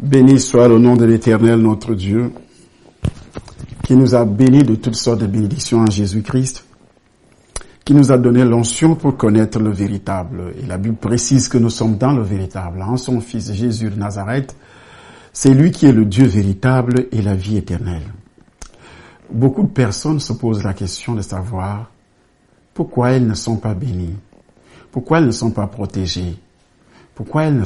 Béni soit le nom de l'Éternel, notre Dieu, qui nous a bénis de toutes sortes de bénédictions en Jésus-Christ, qui nous a donné l'onction pour connaître le véritable. Et la Bible précise que nous sommes dans le véritable, en son Fils Jésus de Nazareth. C'est lui qui est le Dieu véritable et la vie éternelle. Beaucoup de personnes se posent la question de savoir pourquoi elles ne sont pas bénies, pourquoi elles ne sont pas protégées, pourquoi il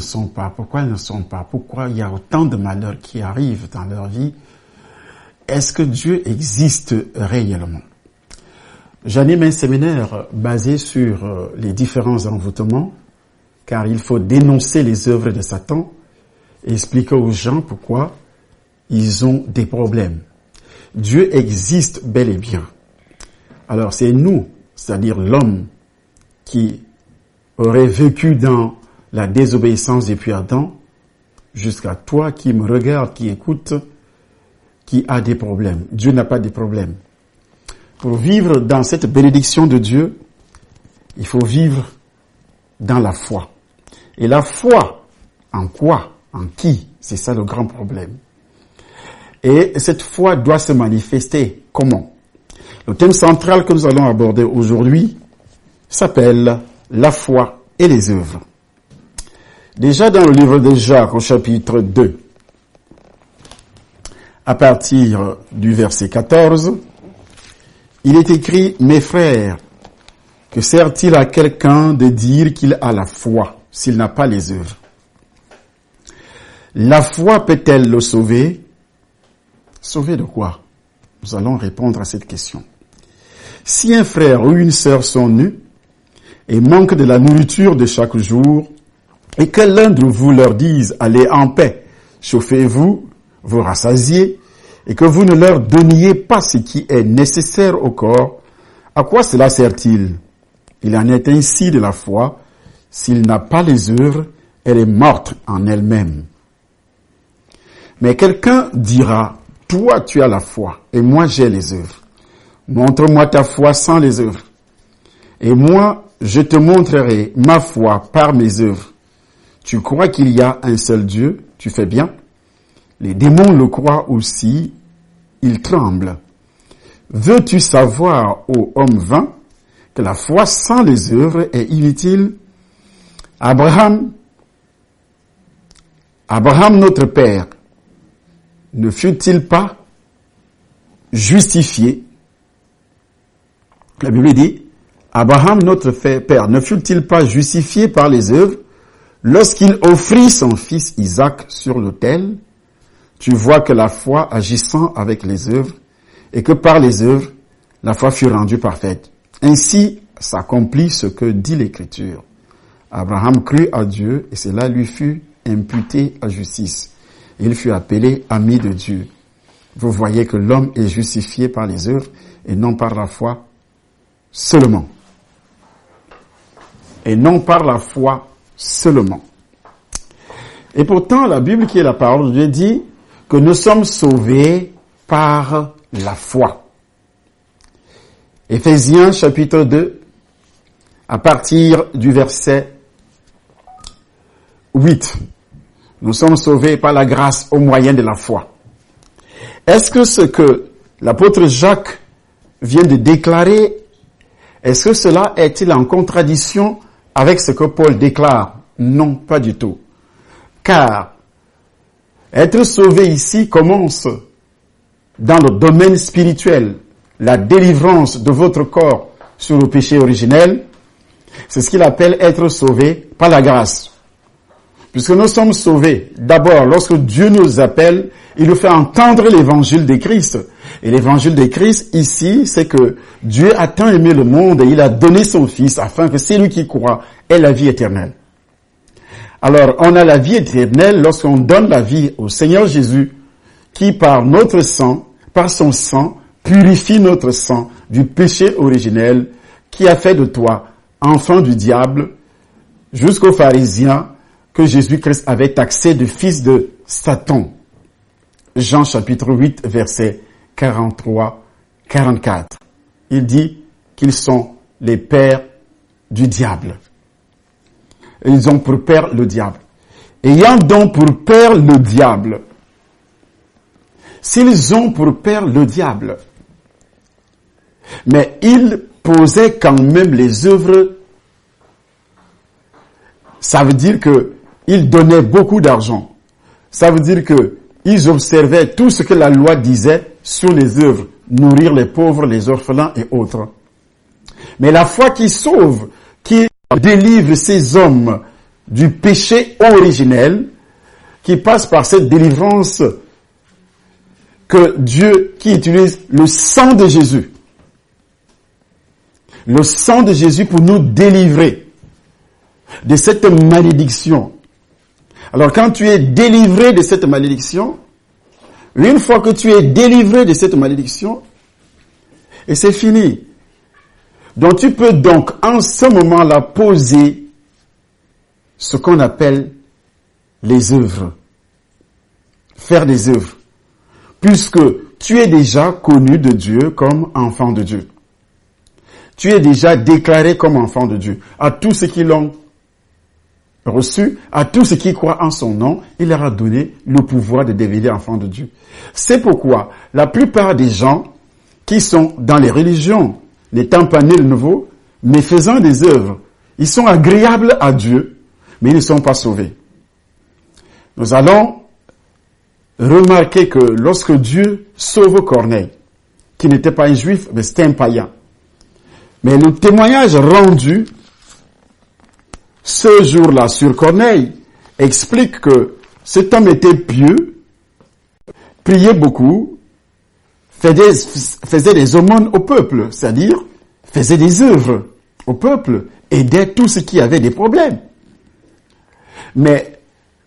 y a autant de malheurs qui arrivent dans leur vie. Est-ce que Dieu existe réellement? J'anime un séminaire basé sur les différents envoûtements, car il faut dénoncer les œuvres de Satan et expliquer aux gens pourquoi ils ont des problèmes. Dieu existe bel et bien. Alors c'est nous, c'est-à-dire l'homme, qui aurait vécu dans la désobéissance depuis Adam, jusqu'à toi qui me regarde, qui écoute, qui a des problèmes. Dieu n'a pas de problèmes. Pour vivre dans cette bénédiction de Dieu, il faut vivre dans la foi. Et la foi, en quoi? En qui? C'est ça le grand problème. Et cette foi doit se manifester comment? Le thème central que nous allons aborder aujourd'hui s'appelle la foi et les œuvres. Déjà dans le livre de Jacques au chapitre 2, à partir du verset 14, il est écrit « Mes frères, que sert-il à quelqu'un de dire qu'il a la foi s'il n'a pas les œuvres? La foi peut-elle le sauver? » Sauver de quoi? Nous allons répondre à cette question. Si un frère ou une sœur sont nus et manquent de la nourriture de chaque jour, et que l'un de vous leur dise « Allez en paix, chauffez-vous, vous rassasiez », et que vous ne leur donniez pas ce qui est nécessaire au corps, à quoi cela sert-il? Il en est ainsi de la foi. S'il n'a pas les œuvres, elle est morte en elle-même. Mais quelqu'un dira « Toi, tu as la foi, et moi j'ai les œuvres. Montre-moi ta foi sans les œuvres. Et moi, je te montrerai ma foi par mes œuvres. Tu crois qu'il y a un seul Dieu, tu fais bien. Les démons le croient aussi, ils tremblent. Veux-tu savoir, ô homme vain, que la foi sans les œuvres est inutile? Abraham, notre père, ne fut-il pas justifié? La Bible dit, Abraham, notre père, ne fut-il pas justifié par les œuvres lorsqu'il offrit son fils Isaac sur l'autel? Tu vois que la foi agissant avec les œuvres, et que par les œuvres, la foi fut rendue parfaite. Ainsi s'accomplit ce que dit l'Écriture. Abraham crut à Dieu, et cela lui fut imputé à justice. Il fut appelé ami de Dieu. Vous voyez que l'homme est justifié par les œuvres, et non par la foi seulement. Et non par la foi seulement. Et pourtant, la Bible, qui est la parole de Dieu, dit que nous sommes sauvés par la foi. Éphésiens chapitre 2, à partir du verset 8. Nous sommes sauvés par la grâce au moyen de la foi. Est-ce que ce que l'apôtre Jacques vient de déclarer, est-ce que cela est-il en contradiction avec ce que Paul déclare? Non, pas du tout. Car être sauvé ici commence dans le domaine spirituel, la délivrance de votre corps sur le péché originel. C'est ce qu'il appelle être sauvé par la grâce. Puisque nous sommes sauvés, d'abord, lorsque Dieu nous appelle, il nous fait entendre l'évangile de Christ. Et l'évangile de Christ, ici, c'est que Dieu a tant aimé le monde et il a donné son Fils afin que celui qui croit ait la vie éternelle. Alors, on a la vie éternelle lorsqu'on donne la vie au Seigneur Jésus, qui par notre sang, par son sang, purifie notre sang du péché originel, qui a fait de toi enfant du diable, jusqu'aux pharisiens que Jésus-Christ avait taxé de fils de Satan. Jean chapitre 8, verset 43-44. Il dit qu'ils sont les pères du diable. Ils ont pour père le diable. ayant donc pour père le diable. S'ils ont pour père le diable, mais ils posaient quand même les œuvres, ça veut dire que ils donnaient beaucoup d'argent. Ça veut dire que ils observaient tout ce que la loi disait sur les œuvres, nourrir les pauvres, les orphelins et autres. Mais la foi qui sauve, qui délivre ces hommes du péché originel, qui passe par cette délivrance que Dieu, qui utilise le sang de Jésus. Le sang de Jésus pour nous délivrer de cette malédiction. Alors quand tu es délivré de cette malédiction, une fois que tu es délivré de cette malédiction, et c'est fini. Donc tu peux donc en ce moment-là poser ce qu'on appelle les œuvres. Faire des œuvres. Puisque tu es déjà connu de Dieu comme enfant de Dieu. Tu es déjà déclaré comme enfant de Dieu. À tous ceux qui l'ont reçu, à tous ceux qui croient en son nom, il leur a donné le pouvoir de devenir enfants de Dieu. C'est pourquoi la plupart des gens qui sont dans les religions, n'étant pas nés de nouveau, mais faisant des œuvres, ils sont agréables à Dieu, mais ils ne sont pas sauvés. Nous allons remarquer que lorsque Dieu sauve Corneille, qui n'était pas un juif, mais c'était un païen, mais le témoignage rendu ce jour-là sur Corneille explique que cet homme était pieux, priait beaucoup, faisait des aumônes au peuple, c'est-à-dire faisait des œuvres au peuple, aidait tous ceux qui avaient des problèmes. Mais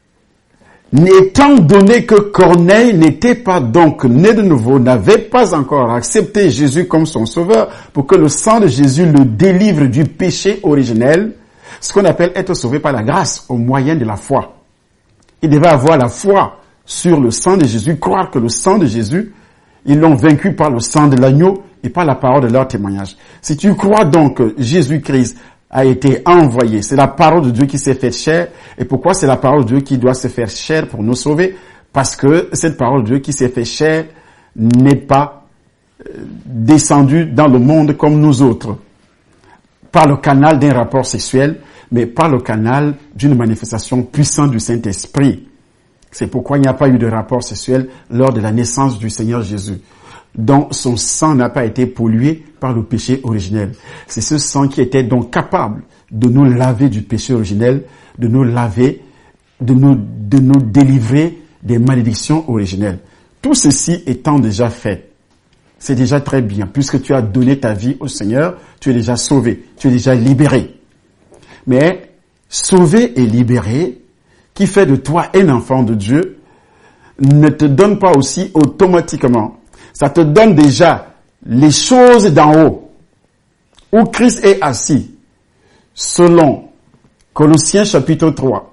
étant donné que Corneille n'était pas donc né de nouveau, n'avait pas encore accepté Jésus comme son sauveur, pour que le sang de Jésus le délivre du péché originel, ce qu'on appelle être sauvé par la grâce au moyen de la foi. Il devait avoir la foi sur le sang de Jésus, croire que le sang de Jésus, ils l'ont vaincu par le sang de l'agneau et par la parole de leur témoignage. Si tu crois donc que Jésus-Christ a été envoyé, c'est la parole de Dieu qui s'est faite chair. Et pourquoi c'est la parole de Dieu qui doit se faire chair pour nous sauver? Parce que cette parole de Dieu qui s'est faite chair n'est pas descendue dans le monde comme nous autres, par le canal d'un rapport sexuel, mais par le canal d'une manifestation puissante du Saint-Esprit. C'est pourquoi il n'y a pas eu de rapport sexuel lors de la naissance du Seigneur Jésus, dont son sang n'a pas été pollué par le péché originel. C'est ce sang qui était donc capable de nous laver du péché originel, de nous laver, de nous délivrer des malédictions originelles. Tout ceci étant déjà fait, c'est déjà très bien. Puisque tu as donné ta vie au Seigneur, tu es déjà sauvé, tu es déjà libéré. Mais sauvé et libéré, qui fait de toi un enfant de Dieu, ne te donne pas aussi automatiquement. Ça te donne déjà les choses d'en haut, où Christ est assis, selon Colossiens chapitre 3.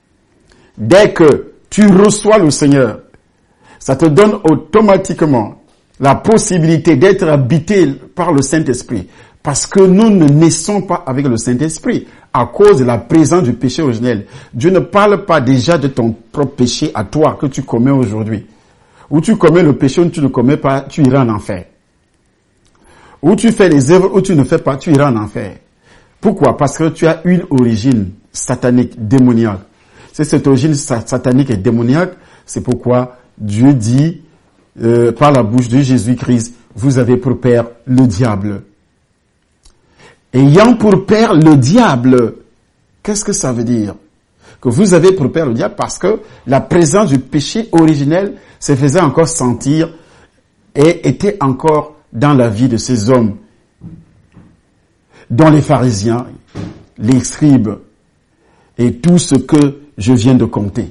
Dès que tu reçois le Seigneur, ça te donne automatiquement la possibilité d'être habité par le Saint-Esprit. Parce que nous ne naissons pas avec le Saint-Esprit à cause de la présence du péché originel. Dieu ne parle pas déjà de ton propre péché à toi que tu commets aujourd'hui. Ou tu commets le péché ou tu ne commets pas, tu iras en enfer. Ou tu fais les œuvres ou tu ne fais pas, tu iras en enfer. Pourquoi? Parce que tu as une origine satanique, démoniaque. C'est cette origine satanique et démoniaque, c'est pourquoi Dieu dit par la bouche de Jésus-Christ, vous avez pour père le diable. Ayant pour père le diable, qu'est-ce que ça veut dire? Que vous avez pour père le diable parce que la présence du péché originel se faisait encore sentir et était encore dans la vie de ces hommes, dont les pharisiens, les scribes et tout ce que je viens de compter.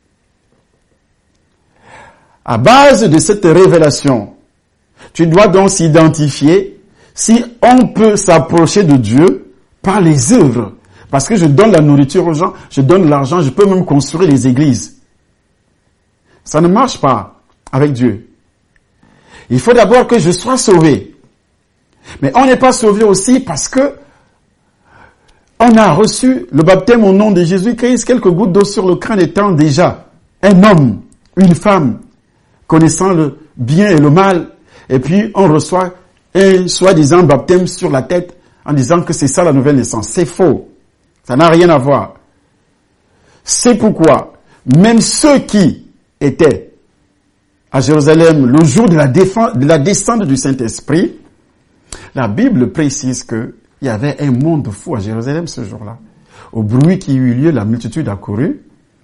À base de cette révélation, tu dois donc s'identifier si on peut s'approcher de Dieu par les œuvres. Parce que je donne la nourriture aux gens, je donne l'argent, je peux même construire les églises. Ça ne marche pas avec Dieu. Il faut d'abord que je sois sauvé. Mais on n'est pas sauvé aussi parce que on a reçu le baptême au nom de Jésus-Christ, quelques gouttes d'eau sur le crâne étant déjà un homme, une femme, connaissant le bien et le mal, et puis on reçoit un soi-disant baptême sur la tête en disant que c'est ça la nouvelle naissance. C'est faux. Ça n'a rien à voir. C'est pourquoi même ceux qui étaient à Jérusalem le jour de la descente du Saint-Esprit, la Bible précise qu'il y avait un monde fou à Jérusalem ce jour-là. Au bruit qui eut lieu, la multitude accourut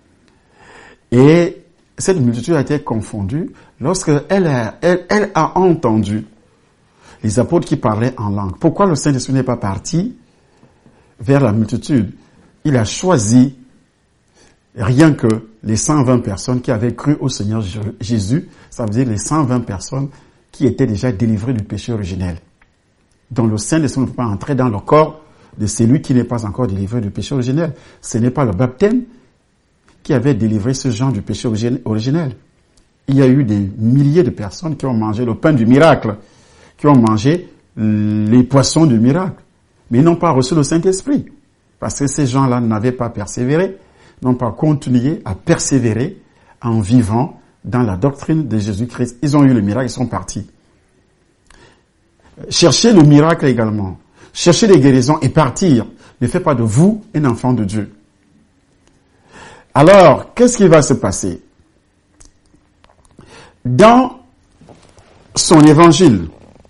et cette multitude a été confondue lorsqu'elle a entendu les apôtres qui parlaient en langue. Pourquoi le Saint-Esprit n'est pas parti vers la multitude? Il a choisi rien que les 120 personnes qui avaient cru au Seigneur Jésus, ça veut dire les 120 personnes qui étaient déjà délivrées du péché originel. Donc le Saint-Esprit ne peut pas entrer dans le corps de celui qui n'est pas encore délivré du péché originel. Ce n'est pas le baptême qui avait délivré ce genre du péché originel. Il y a eu des milliers de personnes qui ont mangé le pain du miracle, qui ont mangé les poissons du miracle, mais ils n'ont pas reçu le Saint-Esprit. Parce que ces gens-là n'avaient pas persévéré, n'ont pas continué à persévérer en vivant dans la doctrine de Jésus-Christ. Ils ont eu le miracle, ils sont partis. Cherchez le miracle également. Cherchez les guérisons et partir ne fait pas de vous un enfant de Dieu. Alors, qu'est-ce qui va se passer? Dans son évangile,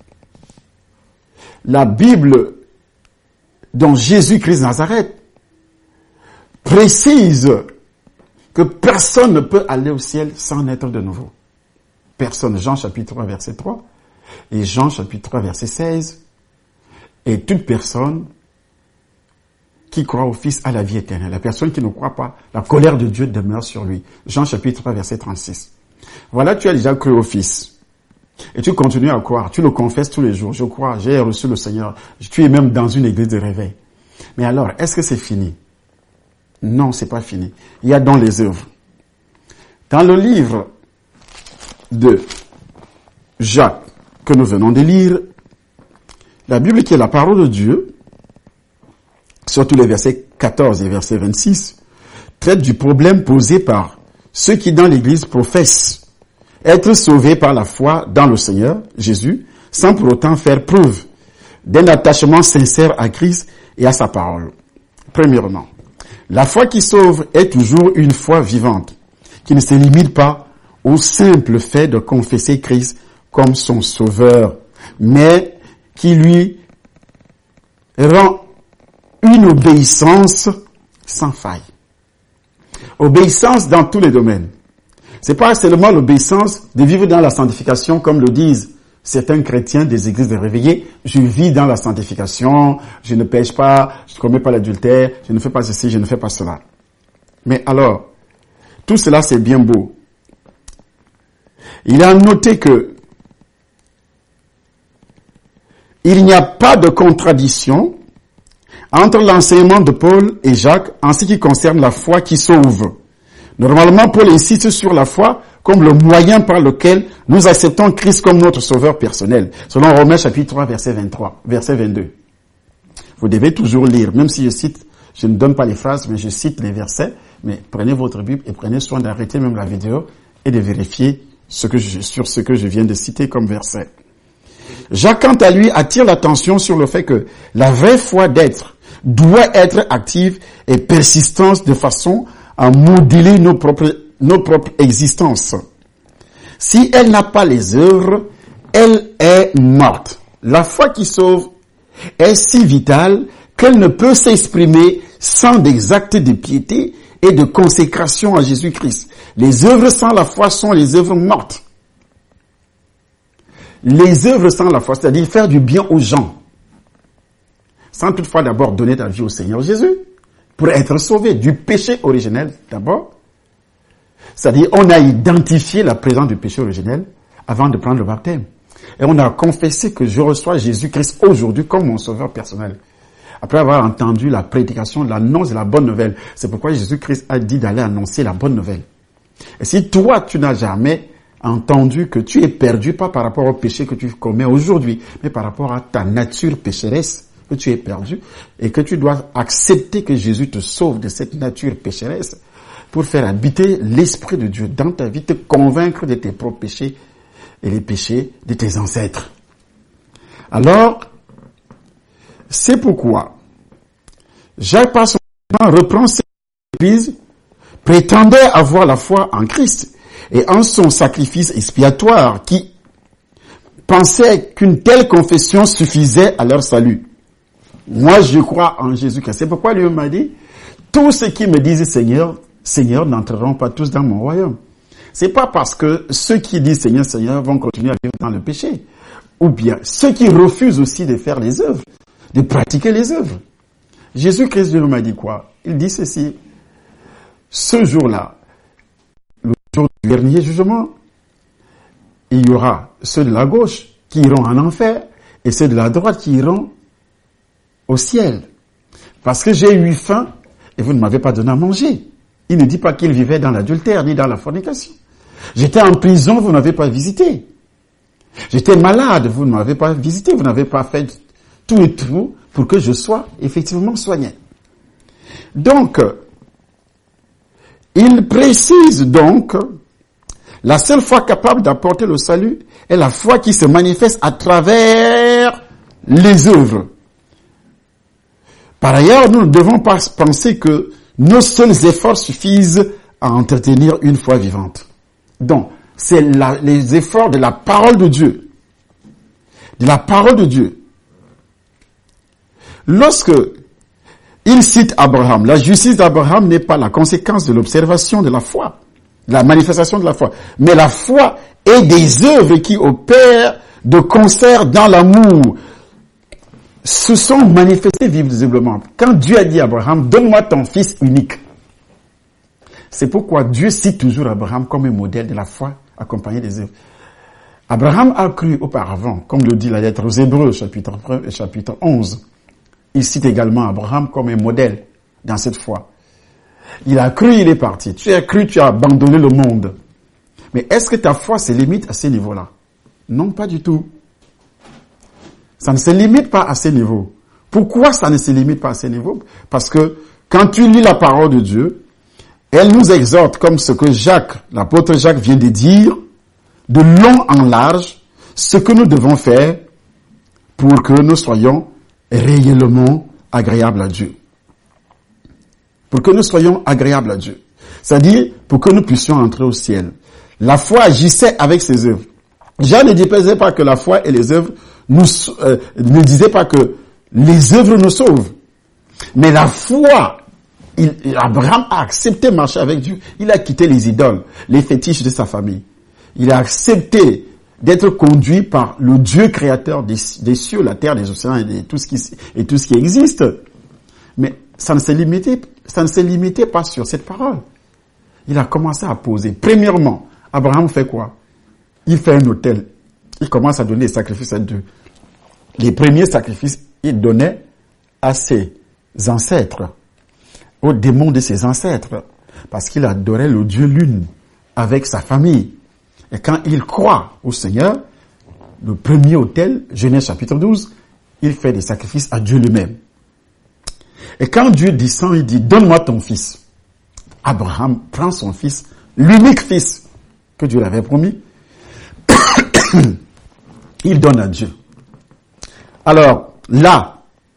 la Bible dont Jésus-Christ de Nazareth précise que personne ne peut aller au ciel sans naître de nouveau. Personne. Jean chapitre 3 verset 3 et Jean chapitre 3 verset 16. Et toute personne qui croit au Fils a la vie éternelle. La personne qui ne croit pas, la colère de Dieu demeure sur lui. Jean chapitre 3 verset 36. Voilà, tu as déjà cru au Fils. Et tu continues à croire, tu le confesses tous les jours. Je crois, j'ai reçu le Seigneur. Tu es même dans une église de réveil. Mais alors, est-ce que c'est fini? Non, c'est pas fini. Il y a dans les œuvres. Dans le livre de Jacques que nous venons de lire, la Bible qui est la parole de Dieu, surtout les versets 14 et verset 26, traite du problème posé par ceux qui dans l'église professent être sauvés par la foi dans le Seigneur Jésus, sans pour autant faire preuve d'un attachement sincère à Christ et à sa parole. Premièrement, la foi qui sauve est toujours une foi vivante, qui ne se limite pas au simple fait de confesser Christ comme son sauveur, mais qui lui rend une obéissance sans faille. Obéissance dans tous les domaines. C'est pas seulement l'obéissance de vivre dans la sanctification comme le disent certains chrétiens des églises de réveillés. Je vis dans la sanctification, je ne pêche pas, je ne commets pas l'adultère, je ne fais pas ceci, je ne fais pas cela. Mais alors, tout cela c'est bien beau. Il a noté que il n'y a pas de contradiction entre l'enseignement de Paul et Jacques en ce qui concerne la foi qui sauve. Normalement, Paul insiste sur la foi comme le moyen par lequel nous acceptons Christ comme notre sauveur personnel, selon Romains chapitre 3, verset 22. Vous devez toujours lire, même si je ne donne pas les phrases, mais je cite les versets, mais prenez votre Bible et prenez soin d'arrêter même la vidéo et de vérifier sur ce que je viens de citer comme verset. Jacques, quant à lui, attire l'attention sur le fait que la vraie foi d'être doit être active et persistante de façon à modeler nos propres existences. Si elle n'a pas les œuvres, elle est morte. La foi qui sauve est si vitale qu'elle ne peut s'exprimer sans des actes de piété et de consécration à Jésus-Christ. Les œuvres sans la foi sont les œuvres mortes. Les œuvres sans la foi, c'est-à-dire faire du bien aux gens, sans toutefois d'abord donner ta vie au Seigneur Jésus, pour être sauvé du péché originel d'abord. C'est-à-dire, on a identifié la présence du péché originel avant de prendre le baptême. Et on a confessé que je reçois Jésus-Christ aujourd'hui comme mon sauveur personnel. Après avoir entendu la prédication, l'annonce de la bonne nouvelle. C'est pourquoi Jésus-Christ a dit d'aller annoncer la bonne nouvelle. Et si toi, tu n'as jamais entendu que tu es perdu, pas par rapport au péché que tu commets aujourd'hui, mais par rapport à ta nature pécheresse, que tu es perdu et que tu dois accepter que Jésus te sauve de cette nature pécheresse pour faire habiter l'Esprit de Dieu dans ta vie, te convaincre de tes propres péchés et les péchés de tes ancêtres. Alors, c'est pourquoi Jacques, par son temps, reprend cette église, prétendait avoir la foi en Christ et en son sacrifice expiatoire qui pensait qu'une telle confession suffisait à leur salut. Moi, je crois en Jésus-Christ. C'est pourquoi lui m'a dit, tous ceux qui me disent Seigneur, Seigneur n'entreront pas tous dans mon royaume. C'est pas parce que ceux qui disent Seigneur, Seigneur vont continuer à vivre dans le péché. Ou bien ceux qui refusent aussi de faire les œuvres, de pratiquer les œuvres. Jésus-Christ lui m'a dit quoi? Il dit ceci. Ce jour-là, le jour du dernier jugement, il y aura ceux de la gauche qui iront en enfer et ceux de la droite qui iront au ciel. Parce que j'ai eu faim et vous ne m'avez pas donné à manger. Il ne dit pas qu'il vivait dans l'adultère ni dans la fornication. J'étais en prison, vous n'avez pas visité. J'étais malade, vous ne m'avez pas visité. Vous n'avez pas fait tout et tout pour que je sois effectivement soigné. Donc, il précise donc, la seule foi capable d'apporter le salut est la foi qui se manifeste à travers les œuvres. Par ailleurs, nous ne devons pas penser que nos seuls efforts suffisent à entretenir une foi vivante. Donc, c'est les efforts de la parole de Dieu. De la parole de Dieu. Lorsque il cite Abraham, la justice d'Abraham n'est pas la conséquence de l'observation de la foi, de la manifestation de la foi, mais la foi est des œuvres qui opèrent de concert dans l'amour, se sont manifestées visiblement. Quand Dieu a dit à Abraham, donne-moi ton fils unique. C'est pourquoi Dieu cite toujours Abraham comme un modèle de la foi accompagné des œuvres. Abraham a cru auparavant, comme le dit la lettre aux Hébreux, chapitre 1 et chapitre 11. Il cite également Abraham comme un modèle dans cette foi. Il a cru, il est parti. Tu as cru, tu as abandonné le monde. Mais est-ce que ta foi se limite à ces niveaux-là? Non, pas du tout. Ça ne se limite pas à ces niveaux. Pourquoi ça ne se limite pas à ces niveaux? Parce que quand tu lis la parole de Dieu, elle nous exhorte, comme ce que l'apôtre Jacques vient de dire, de long en large, ce que nous devons faire pour que nous soyons réellement agréables à Dieu. Pour que nous soyons agréables à Dieu. C'est-à-dire, pour que nous puissions entrer au ciel. La foi agissait avec ses œuvres. Jean ne disait pas que la foi et les œuvres ne disait pas que les œuvres nous sauvent. Mais la foi, Abraham a accepté de marcher avec Dieu. Il a quitté les idoles, les fétiches de sa famille. Il a accepté d'être conduit par le Dieu créateur des cieux, la terre, des océans et tout ce qui existe. Mais ça ne se limitait pas sur cette parole. Il a commencé à poser. Premièrement, Abraham fait quoi? Il fait un autel. Il commence à donner des sacrifices à Dieu. Les premiers sacrifices, il donnait à ses ancêtres, aux démons de ses ancêtres, parce qu'il adorait le Dieu lune avec sa famille. Et quand il croit au Seigneur, le premier autel, Genèse chapitre 12, il fait des sacrifices à Dieu lui-même. Et quand Dieu descend, il dit, donne-moi ton fils. Abraham prend son fils, l'unique fils que Dieu l'avait promis, il donne à Dieu. Alors, là,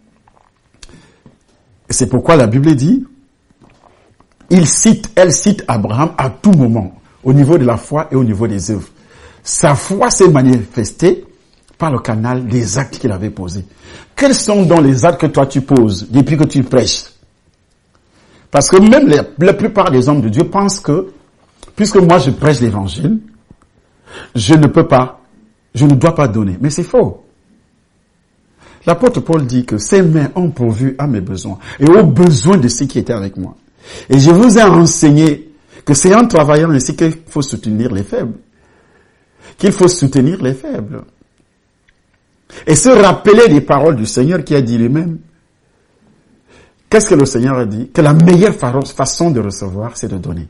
c'est pourquoi la Bible dit, elle cite Abraham à tout moment, au niveau de la foi et au niveau des œuvres. Sa foi s'est manifestée par le canal des actes qu'il avait posés. Quels sont donc les actes que toi tu poses depuis que tu prêches? Parce que même la plupart des hommes de Dieu pensent que, puisque moi je prêche l'évangile, je ne dois pas donner. Mais c'est faux. L'apôtre Paul dit que ses mains ont pourvu à mes besoins et aux besoins de ceux qui étaient avec moi. Et je vous ai enseigné que c'est en travaillant ainsi qu'il faut soutenir les faibles. Qu'il faut soutenir les faibles. Et se rappeler des paroles du Seigneur qui a dit lui-même. Qu'est-ce que le Seigneur a dit? Que la meilleure façon de recevoir, c'est de donner.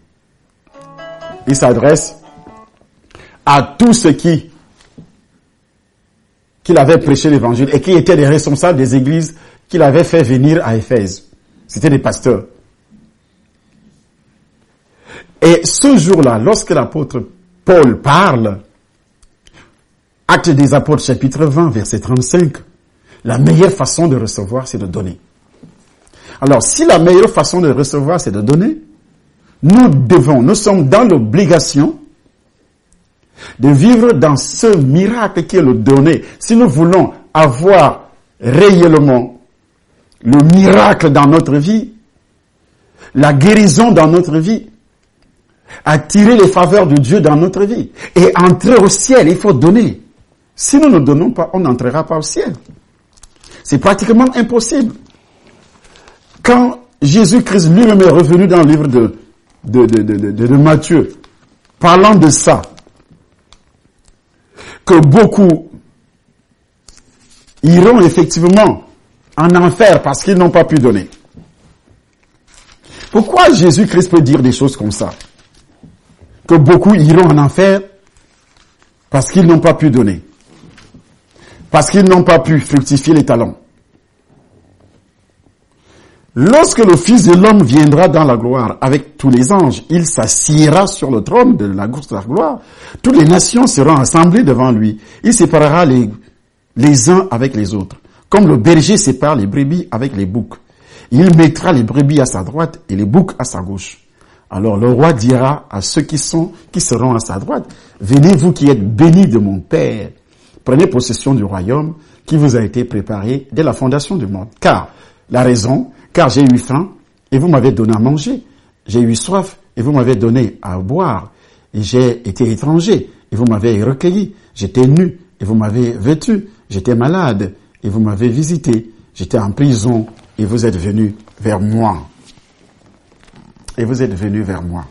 Il s'adresse à tous ceux qui qu'il avait prêché l'évangile et qui étaient les responsables des églises qu'il avait fait venir à Éphèse. C'était des pasteurs. Et ce jour-là, lorsque l'apôtre Paul parle, Actes des Apôtres chapitre 20, verset 35, la meilleure façon de recevoir, c'est de donner. Alors, si la meilleure façon de recevoir, c'est de donner, nous sommes dans l'obligation de vivre dans ce miracle qui est le donner. Si nous voulons avoir réellement le miracle dans notre vie, la guérison dans notre vie, attirer les faveurs de Dieu dans notre vie et entrer au ciel, il faut donner. Si nous ne donnons pas, on n'entrera pas au ciel. C'est pratiquement impossible. Quand Jésus-Christ lui-même est revenu dans le livre de Matthieu, parlant de ça, que beaucoup iront effectivement en enfer parce qu'ils n'ont pas pu donner. Pourquoi Jésus-Christ peut dire des choses comme ça? Que beaucoup iront en enfer parce qu'ils n'ont pas pu donner. Parce qu'ils n'ont pas pu fructifier les talents. Lorsque le Fils de l'homme viendra dans la gloire avec tous les anges, il s'assiera sur le trône de la gloire. Toutes les nations seront assemblées devant lui. Il séparera les uns avec les autres, comme le berger sépare les brebis avec les boucs. Il mettra les brebis à sa droite et les boucs à sa gauche. Alors le roi dira à ceux qui seront à sa droite, venez vous qui êtes bénis de mon Père, prenez possession du royaume qui vous a été préparé dès la fondation du monde. Car j'ai eu faim et vous m'avez donné à manger. J'ai eu soif et vous m'avez donné à boire. Et j'ai été étranger et vous m'avez recueilli. J'étais nu et vous m'avez vêtu. J'étais malade et vous m'avez visité. J'étais en prison et vous êtes venus vers moi. Et vous êtes venus vers moi.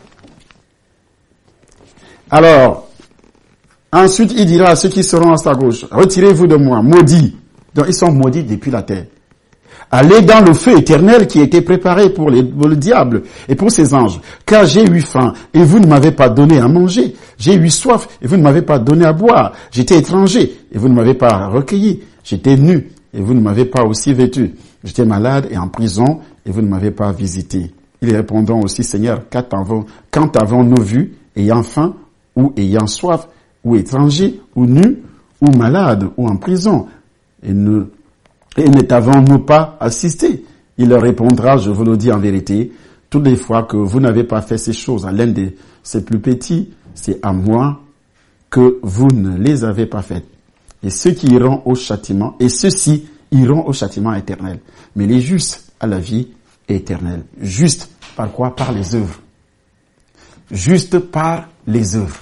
Alors, ensuite il dira à ceux qui seront à sa gauche, retirez-vous de moi, maudits. Donc ils sont maudits depuis la terre. Allez dans le feu éternel qui a été préparé pour le diable et pour ses anges. Car j'ai eu faim et vous ne m'avez pas donné à manger. J'ai eu soif et vous ne m'avez pas donné à boire. J'étais étranger et vous ne m'avez pas recueilli. J'étais nu et vous ne m'avez pas aussi vêtu. J'étais malade et en prison et vous ne m'avez pas visité. Ils répondront aussi, Seigneur, quand avons-nous vu, ayant faim ou ayant soif, ou étranger, ou nu, ou malade, ou en prison, et ne t'avons-nous pas assisté? Il leur répondra, je vous le dis en vérité, toutes les fois que vous n'avez pas fait ces choses à l'un de ces plus petits, c'est à moi que vous ne les avez pas faites. Et ceux-ci iront au châtiment éternel. Mais les justes à la vie éternelle. Juste par quoi? Par les œuvres. Juste par les œuvres.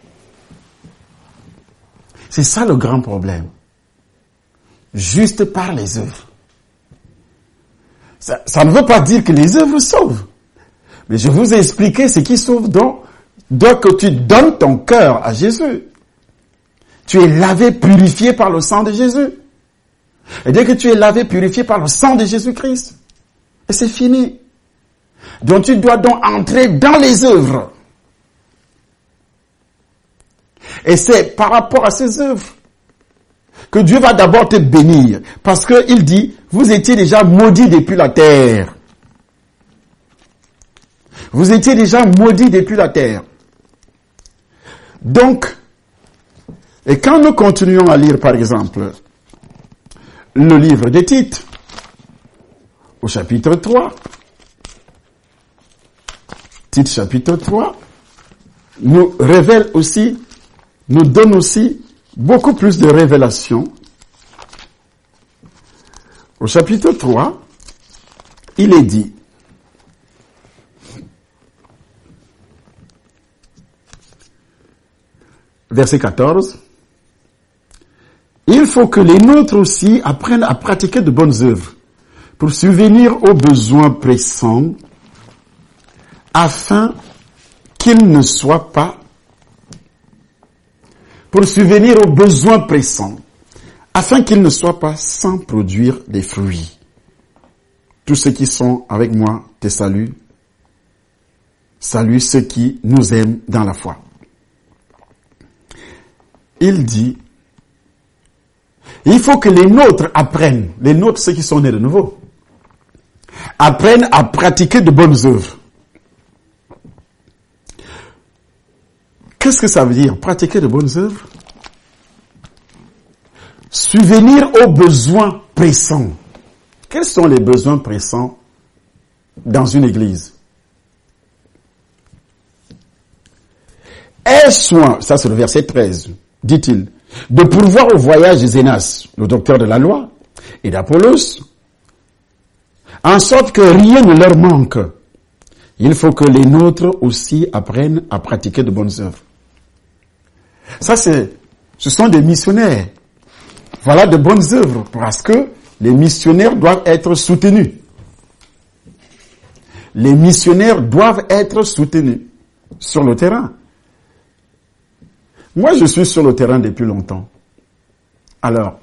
C'est ça le grand problème. Juste par les œuvres. Ça ne veut pas dire que les œuvres sauvent. Mais je vous ai expliqué ce qui sauve donc que tu donnes ton cœur à Jésus. Tu es lavé, purifié par le sang de Jésus. Et dès que tu es lavé, purifié par le sang de Jésus-Christ, et c'est fini. Donc tu dois donc entrer dans les œuvres. Et c'est par rapport à ces œuvres que Dieu va d'abord te bénir. Parce qu'il dit, vous étiez déjà maudits depuis la terre. Vous étiez déjà maudits depuis la terre. Donc, et quand nous continuons à lire, par exemple, le livre des Tites, au chapitre 3, Tite chapitre 3, nous donne aussi beaucoup plus de révélations. Au chapitre 3, il est dit, verset 14, il faut que les nôtres aussi apprennent à pratiquer de bonnes œuvres pour subvenir aux besoins pressants afin qu'ils ne soient pas sans produire des fruits. Tous ceux qui sont avec moi te saluent. Salue ceux qui nous aiment dans la foi. Il dit, Il faut que les nôtres apprennent, les nôtres, ceux qui sont nés de nouveau, apprennent à pratiquer de bonnes œuvres. Qu'est-ce que ça veut dire, pratiquer de bonnes œuvres? Subvenir aux besoins pressants. Quels sont les besoins pressants dans une église? Aie soin, ça c'est le verset 13, dit-il, de pourvoir au voyage de Zénas, le docteur de la loi, et d'Apollos, en sorte que rien ne leur manque. Il faut que les nôtres aussi apprennent à pratiquer de bonnes œuvres. Ça ce sont des missionnaires. Voilà de bonnes œuvres, parce que les missionnaires doivent être soutenus. Les missionnaires doivent être soutenus sur le terrain. Moi, je suis sur le terrain depuis longtemps. Alors,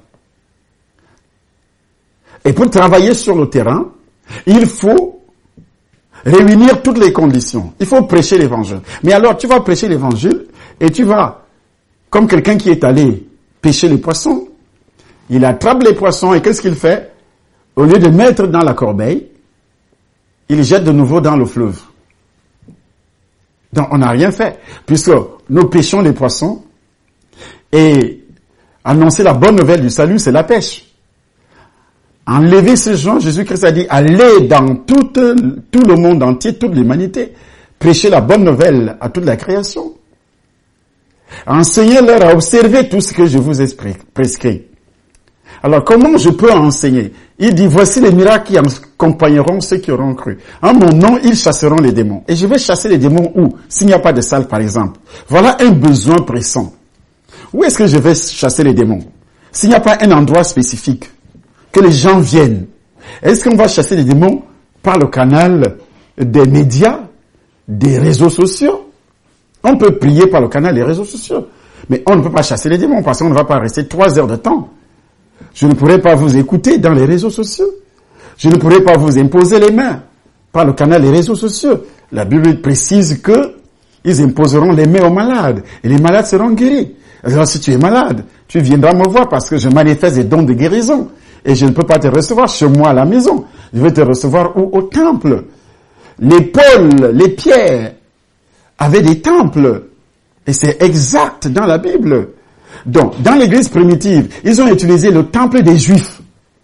et pour travailler sur le terrain, il faut réunir toutes les conditions. Il faut prêcher l'évangile. Mais alors, tu vas prêcher l'évangile et tu vas, comme quelqu'un qui est allé pêcher les poissons, il attrape les poissons et qu'est-ce qu'il fait? Au lieu de mettre dans la corbeille, il jette de nouveau dans le fleuve. Donc, on n'a rien fait, puisque nous pêchons les poissons et annoncer la bonne nouvelle du salut, c'est la pêche. Enlever ces gens, Jésus-Christ a dit, allez dans tout le monde entier, toute l'humanité, prêcher la bonne nouvelle à toute la création. Enseignez-leur à observer tout ce que je vous ai prescrit. Alors, comment je peux enseigner? Il dit, voici les miracles qui accompagneront ceux qui auront cru. En mon nom, ils chasseront les démons. Et je vais chasser les démons où? S'il n'y a pas de salle, par exemple. Voilà un besoin pressant. Où est-ce que je vais chasser les démons? S'il n'y a pas un endroit spécifique, que les gens viennent. Est-ce qu'on va chasser les démons par le canal des médias, des réseaux sociaux? On peut prier par le canal des réseaux sociaux. Mais on ne peut pas chasser les démons parce qu'on ne va pas rester 3 heures de temps. Je ne pourrai pas vous écouter dans les réseaux sociaux. Je ne pourrai pas vous imposer les mains par le canal des réseaux sociaux. La Bible précise que ils imposeront les mains aux malades et les malades seront guéris. Alors si tu es malade, tu viendras me voir parce que je manifeste des dons de guérison et je ne peux pas te recevoir chez moi à la maison. Je vais te recevoir où? Au temple. Les Paul, les Pierre avaient des temples et c'est exact dans la Bible. Donc, dans l'église primitive, ils ont utilisé le temple des Juifs.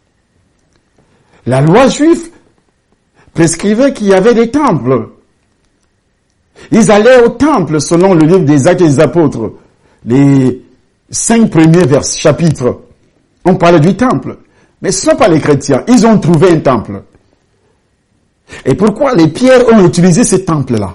La loi juive prescrivait qu'il y avait des temples. Ils allaient au temple selon le livre des Actes des Apôtres. Les 5 premiers chapitres, on parle du temple. Mais ce ne sont pas les chrétiens. Ils ont trouvé un temple. Et pourquoi les pierres ont utilisé ce temple-là?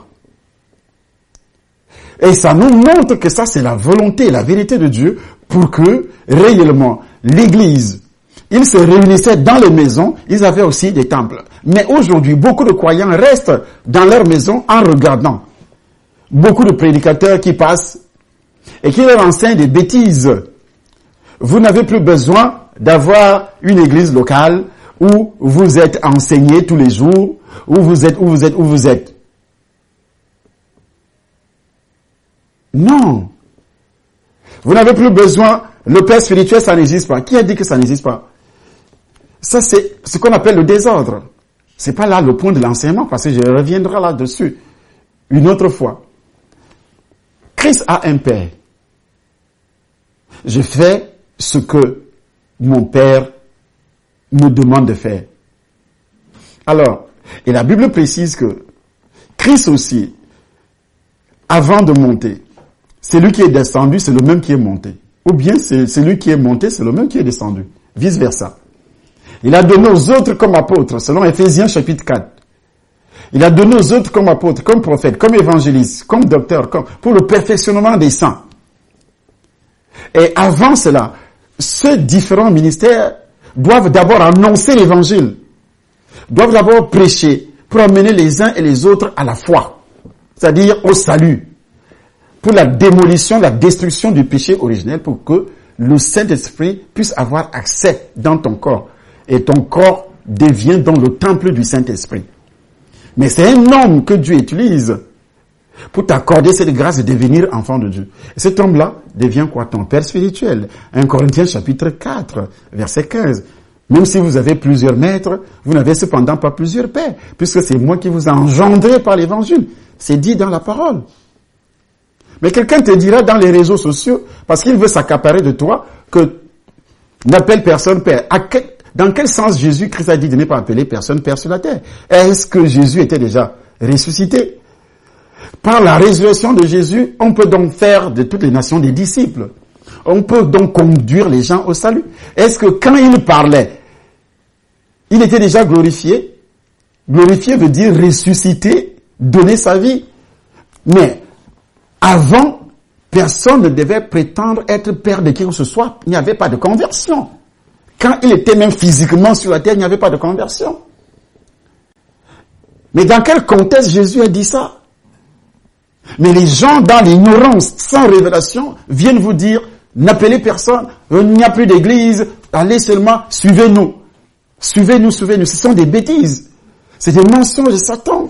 Et ça nous montre que ça, c'est la volonté et la vérité de Dieu pour que, réellement, l'Église, ils se réunissaient dans les maisons, ils avaient aussi des temples. Mais aujourd'hui, beaucoup de croyants restent dans leur maison en regardant. Beaucoup de prédicateurs qui passent et qui leur enseignent des bêtises. Vous n'avez plus besoin d'avoir une église locale où vous êtes enseigné tous les jours, où vous êtes. Non. Vous n'avez plus besoin, le père spirituel, ça n'existe pas. Qui a dit que ça n'existe pas? Ça, c'est ce qu'on appelle le désordre. C'est pas là le point de l'enseignement, parce que je reviendrai là-dessus une autre fois. Christ a un père. Je fais ce que mon père me demande de faire. Alors, et la Bible précise que Christ aussi, avant de monter, celui qui est descendu, c'est le même qui est monté. Ou bien c'est celui qui est monté, c'est le même qui est descendu. Vice versa. Il a donné aux autres comme apôtres, selon Ephésiens chapitre 4. Il a donné aux autres comme apôtres, comme prophètes, comme évangélistes, comme docteurs, pour le perfectionnement des saints. Et avant cela, ces différents ministères doivent d'abord annoncer l'évangile, doivent d'abord prêcher pour amener les uns et les autres à la foi, c'est-à-dire au salut, pour la démolition, la destruction du péché originel, pour que le Saint-Esprit puisse avoir accès dans ton corps. Et ton corps devient donc le temple du Saint-Esprit. Mais c'est un homme que Dieu utilise. pour t'accorder cette grâce de devenir enfant de Dieu. Et cet homme-là devient quoi? Ton père spirituel. 1 Corinthiens chapitre 4, verset 15. Même si vous avez plusieurs maîtres, vous n'avez cependant pas plusieurs pères, puisque c'est moi qui vous ai engendré par l'évangile. C'est dit dans la parole. Mais quelqu'un te dira dans les réseaux sociaux, parce qu'il veut s'accaparer de toi, que n'appelle personne père. Dans quel sens Jésus-Christ a dit de ne pas appeler personne père sur la terre? Est-ce que Jésus était déjà ressuscité? Par la résurrection de Jésus, on peut donc faire de toutes les nations des disciples. On peut donc conduire les gens au salut. Est-ce que quand il parlait, il était déjà glorifié? Glorifié veut dire ressuscité, donner sa vie. Mais avant, personne ne devait prétendre être père de qui que ce soit. Il n'y avait pas de conversion. Quand il était même physiquement sur la terre, il n'y avait pas de conversion. Mais dans quel contexte Jésus a dit ça? Mais les gens, dans l'ignorance, sans révélation, viennent vous dire, n'appelez personne, il n'y a plus d'église, allez seulement, suivez-nous. Suivez-nous, suivez-nous. Ce sont des bêtises. C'est des mensonges de Satan.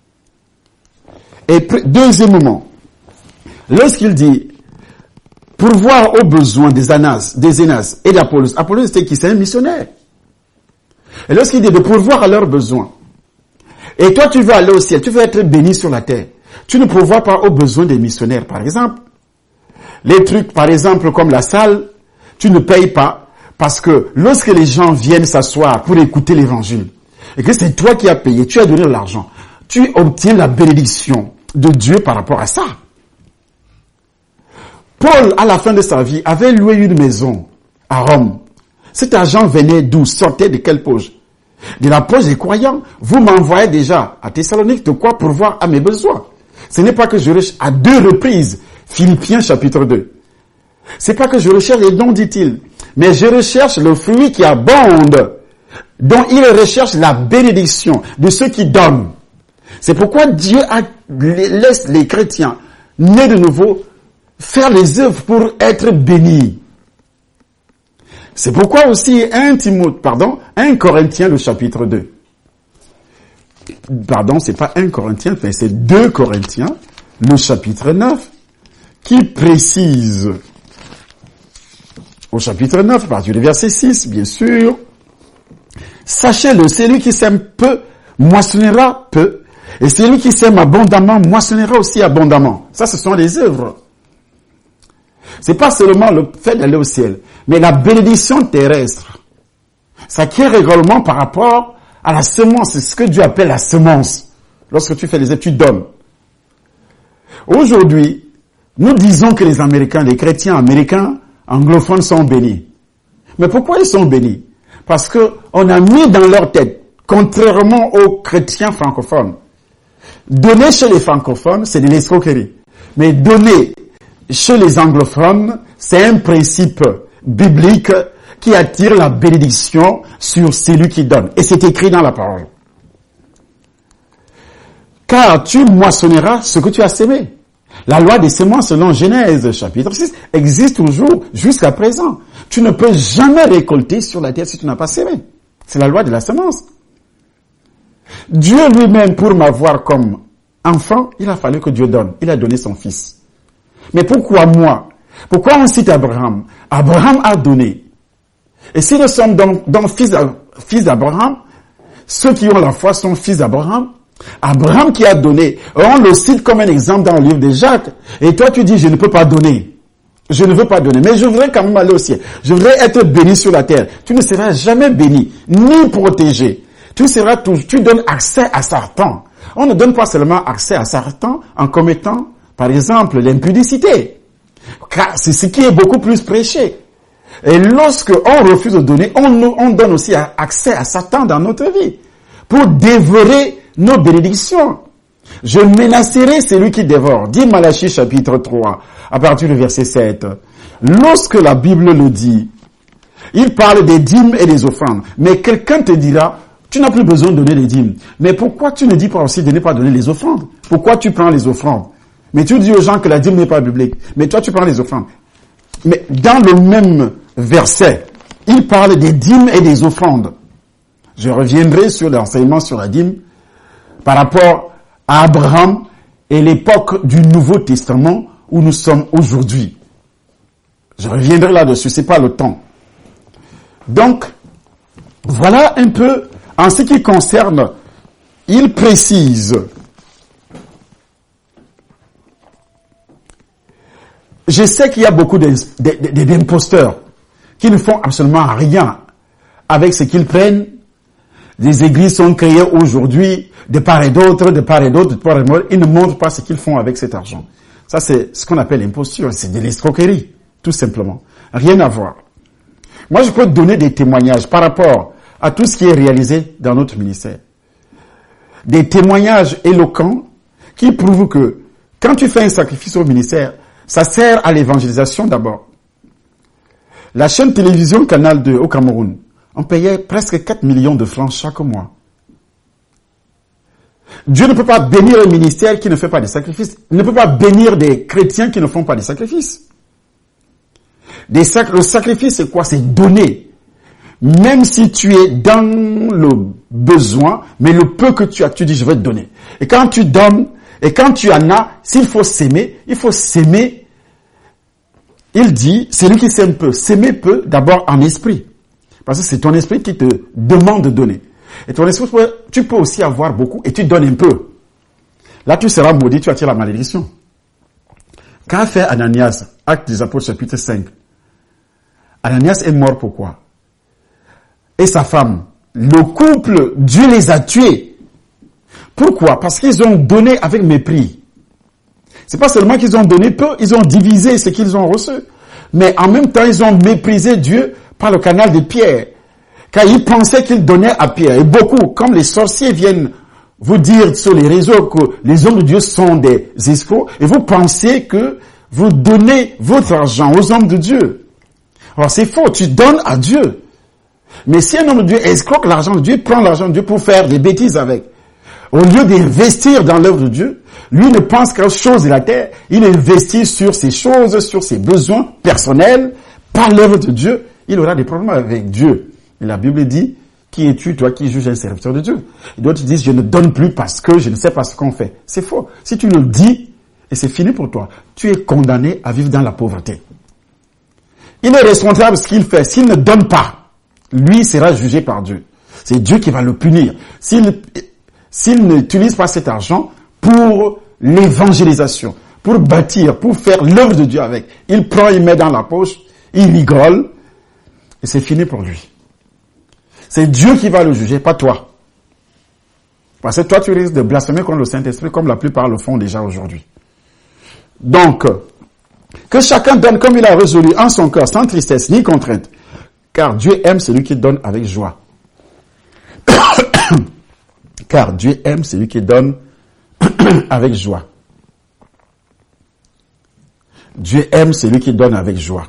Et deuxièmement, lorsqu'il dit, pourvoir aux besoins des Zénas et d'Apollos. Apollos c'était qui? C'est un missionnaire. Et lorsqu'il dit de pourvoir à leurs besoins, et toi tu veux aller au ciel, tu veux être béni sur la terre, tu ne pourvois pas aux besoins des missionnaires, par exemple. Les trucs, par exemple, comme la salle, tu ne payes pas, parce que lorsque les gens viennent s'asseoir pour écouter l'évangile, et que c'est toi qui as payé, tu as donné de l'argent, tu obtiens la bénédiction de Dieu par rapport à ça. Paul, à la fin de sa vie, avait loué une maison à Rome. Cet argent venait d'où? Sortait de quelle poche? De la poche des croyants. Vous m'envoyez déjà à Thessalonique de quoi pourvoir à mes besoins. Ce n'est pas que je recherche à 2 reprises, Philippiens chapitre 2. C'est pas que je recherche les dons, dit-il, mais je recherche le fruit qui abonde, dont il recherche la bénédiction de ceux qui donnent. C'est pourquoi Dieu laisse les chrétiens nés de nouveau faire les œuvres pour être bénis. C'est pourquoi aussi 1 Corinthiens le chapitre 2. Pardon, c'est pas 1 Corinthiens, mais c'est 2 Corinthiens, le chapitre 9, qui précise, au chapitre 9, à partir du verset 6, bien sûr, sachez-le, celui qui sème peu, moissonnera peu, et celui qui sème abondamment, moissonnera aussi abondamment. Ça, ce sont les œuvres. C'est pas seulement le fait d'aller au ciel, mais la bénédiction terrestre. Ça qui est régulièrement par rapport à la semence. C'est ce que Dieu appelle la semence. Lorsque tu fais les études, tu donnes. Aujourd'hui, nous disons que les Américains, les chrétiens américains, anglophones sont bénis. Mais pourquoi ils sont bénis? Parce que on a mis dans leur tête, contrairement aux chrétiens francophones, donner chez les francophones, c'est de l'escroquerie. Mais donner chez les anglophones, c'est un principe biblique qui attire la bénédiction sur celui qui donne. Et c'est écrit dans la parole. Car tu moissonneras ce que tu as sémé. La loi des semences selon Genèse chapitre 6 existe toujours jusqu'à présent. Tu ne peux jamais récolter sur la terre si tu n'as pas sémé. C'est la loi de la semence. Dieu lui-même, pour m'avoir comme enfant, il a fallu que Dieu donne. Il a donné son fils. Mais pourquoi moi? Pourquoi on cite Abraham? Abraham a donné. Et si nous sommes donc fils d'Abraham, ceux qui ont la foi sont fils d'Abraham. Abraham qui a donné. On le cite comme un exemple dans le livre de Jacques. Et toi tu dis, je ne peux pas donner. Je ne veux pas donner. Mais je voudrais quand même aller au ciel. Je voudrais être béni sur la terre. Tu ne seras jamais béni, ni protégé. Tu donnes accès à Satan. On ne donne pas seulement accès à Satan en commettant, par exemple, l'impudicité. Car c'est ce qui est beaucoup plus prêché. Et lorsque on refuse de donner, on donne aussi accès à Satan dans notre vie. Pour dévorer nos bénédictions. Je menacerai celui qui dévore. Dit Malachie chapitre 3, à partir du verset 7. Lorsque la Bible le dit, il parle des dîmes et des offrandes. Mais quelqu'un te dira, tu n'as plus besoin de donner les dîmes. Mais pourquoi tu ne dis pas aussi de ne pas donner les offrandes? Pourquoi tu prends les offrandes? Mais tu dis aux gens que la dîme n'est pas biblique. Mais toi, tu prends les offrandes. Mais dans le même verset, il parle des dîmes et des offrandes. Je reviendrai sur l'enseignement sur la dîme par rapport à Abraham et l'époque du Nouveau Testament où nous sommes aujourd'hui. Je reviendrai là-dessus, c'est pas le temps. Donc, voilà un peu, en ce qui concerne, il précise, je sais qu'il y a beaucoup d'imposteurs qui ne font absolument rien avec ce qu'ils prennent. Des églises sont créées aujourd'hui de part et d'autre, de part et d'autre, de part et d'autre. Ils ne montrent pas ce qu'ils font avec cet argent. Ça, c'est ce qu'on appelle l'imposture. C'est de l'escroquerie, tout simplement. Rien à voir. Moi, je peux te donner des témoignages par rapport à tout ce qui est réalisé dans notre ministère. Des témoignages éloquents qui prouvent que quand tu fais un sacrifice au ministère, ça sert à l'évangélisation d'abord. La chaîne télévision Canal 2 au Cameroun, on payait presque 4 millions de francs chaque mois. Dieu ne peut pas bénir un ministère qui ne fait pas de sacrifices. Il ne peut pas bénir des chrétiens qui ne font pas de sacrifices. Le sacrifice, c'est quoi? C'est donner. Même si tu es dans le besoin, mais le peu que tu as, tu dis, je vais te donner. Et quand tu donnes, et quand tu en as, s'il faut s'aimer, il faut s'aimer. Il dit, c'est lui qui s'aime peu. S'aimer peu, d'abord en esprit. Parce que c'est ton esprit qui te demande de donner. Et ton esprit, tu peux aussi avoir beaucoup et tu donnes un peu. Là, tu seras maudit, tu attires la malédiction. Qu'a fait Ananias? Actes des Apôtres, chapitre 5. Ananias est mort pourquoi? Et sa femme. Le couple, Dieu les a tués. Pourquoi? Parce qu'ils ont donné avec mépris. C'est pas seulement qu'ils ont donné peu, ils ont divisé ce qu'ils ont reçu. Mais en même temps, ils ont méprisé Dieu par le canal de Pierre. Car ils pensaient qu'ils donnaient à Pierre. Et beaucoup, comme les sorciers viennent vous dire sur les réseaux que les hommes de Dieu sont des escrocs, et vous pensez que vous donnez votre argent aux hommes de Dieu. Alors c'est faux, tu donnes à Dieu. Mais si un homme de Dieu escroque l'argent de Dieu, prend l'argent de Dieu pour faire des bêtises avec, au lieu d'investir dans l'œuvre de Dieu, lui ne pense qu'aux choses de la terre, il investit sur ses choses, sur ses besoins personnels, par l'œuvre de Dieu, il aura des problèmes avec Dieu. Et la Bible dit, qui es-tu, toi, qui juges un serviteur de Dieu? Et d'autres disent, je ne donne plus parce que je ne sais pas ce qu'on fait. C'est faux. Si tu le dis, et c'est fini pour toi, tu es condamné à vivre dans la pauvreté. Il est responsable de ce qu'il fait. S'il ne donne pas, lui sera jugé par Dieu. C'est Dieu qui va le punir. S'il n'utilise pas cet argent pour l'évangélisation, pour bâtir, pour faire l'œuvre de Dieu avec, il prend, il met dans la poche, il rigole, et c'est fini pour lui. C'est Dieu qui va le juger, pas toi. Parce que toi, tu risques de blasphémer contre le Saint-Esprit, comme la plupart le font déjà aujourd'hui. Donc, que chacun donne comme il a résolu en son cœur, sans tristesse ni contrainte, car Dieu aime celui qui donne avec joie. Car Dieu aime celui qui donne avec joie. Dieu aime celui qui donne avec joie.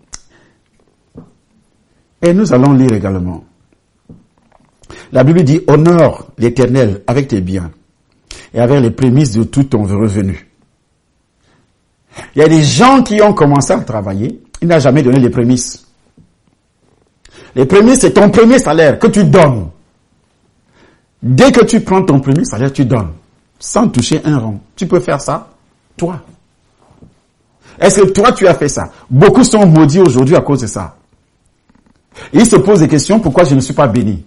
Et nous allons lire également. La Bible dit, honore l'Éternel avec tes biens et avec les prémices de tout ton revenu. Il y a des gens qui ont commencé à travailler, il n'a jamais donné les prémices. Les prémices, c'est ton premier salaire que tu donnes. Dès que tu prends ton premier salaire, tu donnes, sans toucher un rond. Tu peux faire ça, toi. Est-ce que toi, tu as fait ça? Beaucoup sont maudits aujourd'hui à cause de ça. Ils se posent des questions, pourquoi je ne suis pas béni?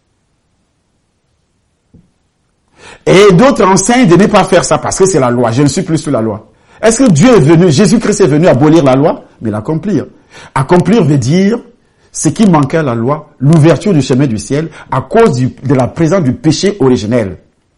Et d'autres enseignent de ne pas faire ça parce que c'est la loi. Je ne suis plus sous la loi. Est-ce que Dieu est venu, Jésus-Christ est venu abolir la loi? Mais l'accomplir. Accomplir veut dire ce qui manquait à la loi, l'ouverture du chemin du ciel à cause de la présence du péché originel.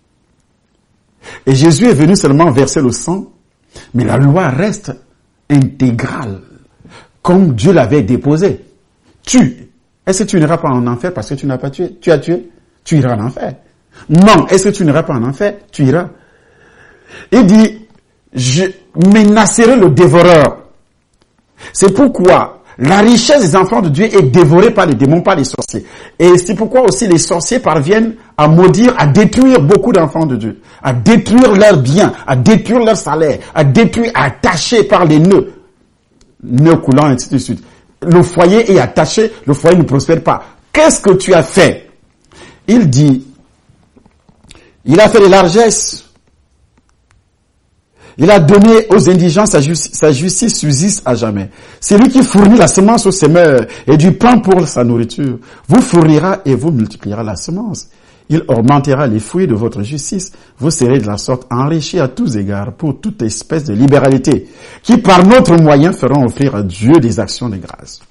Et Jésus est venu seulement verser le sang, mais la loi reste intégrale, comme Dieu l'avait déposée. Est-ce que tu n'iras pas en enfer parce que tu n'as pas tué? Tu as tué? Tu iras en enfer. Non, est-ce que tu n'iras pas en enfer? Tu iras. Il dit, je menacerai le dévoreur. C'est pourquoi la richesse des enfants de Dieu est dévorée par les démons, par les sorciers. Et c'est pourquoi aussi les sorciers parviennent à maudire, à détruire beaucoup d'enfants de Dieu, à détruire leurs biens, à détruire leur salaire, à détruire, à attacher par les nœuds coulants, ainsi de suite. Le foyer est attaché, le foyer ne prospère pas. Qu'est-ce que tu as fait? Il dit, il a fait des largesses. Il a donné aux indigents sa justice subsiste à jamais. C'est lui qui fournit la semence aux semeurs et du pain pour sa nourriture. Vous fournira et vous multipliera la semence. Il augmentera les fruits de votre justice. Vous serez de la sorte enrichis à tous égards pour toute espèce de libéralité, qui par notre moyen feront offrir à Dieu des actions de grâce.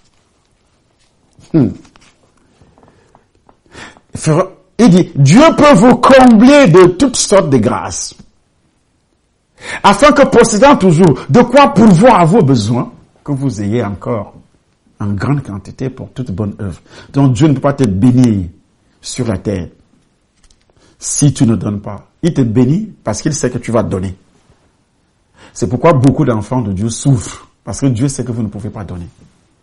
Il dit, Dieu peut vous combler de toutes sortes de grâces, afin que possédant toujours de quoi pourvoir à vos besoins, que vous ayez encore en grande quantité pour toute bonne œuvre. Donc Dieu ne peut pas te bénir sur la terre si tu ne donnes pas. Il te bénit parce qu'il sait que tu vas donner. C'est pourquoi beaucoup d'enfants de Dieu souffrent, parce que Dieu sait que vous ne pouvez pas donner.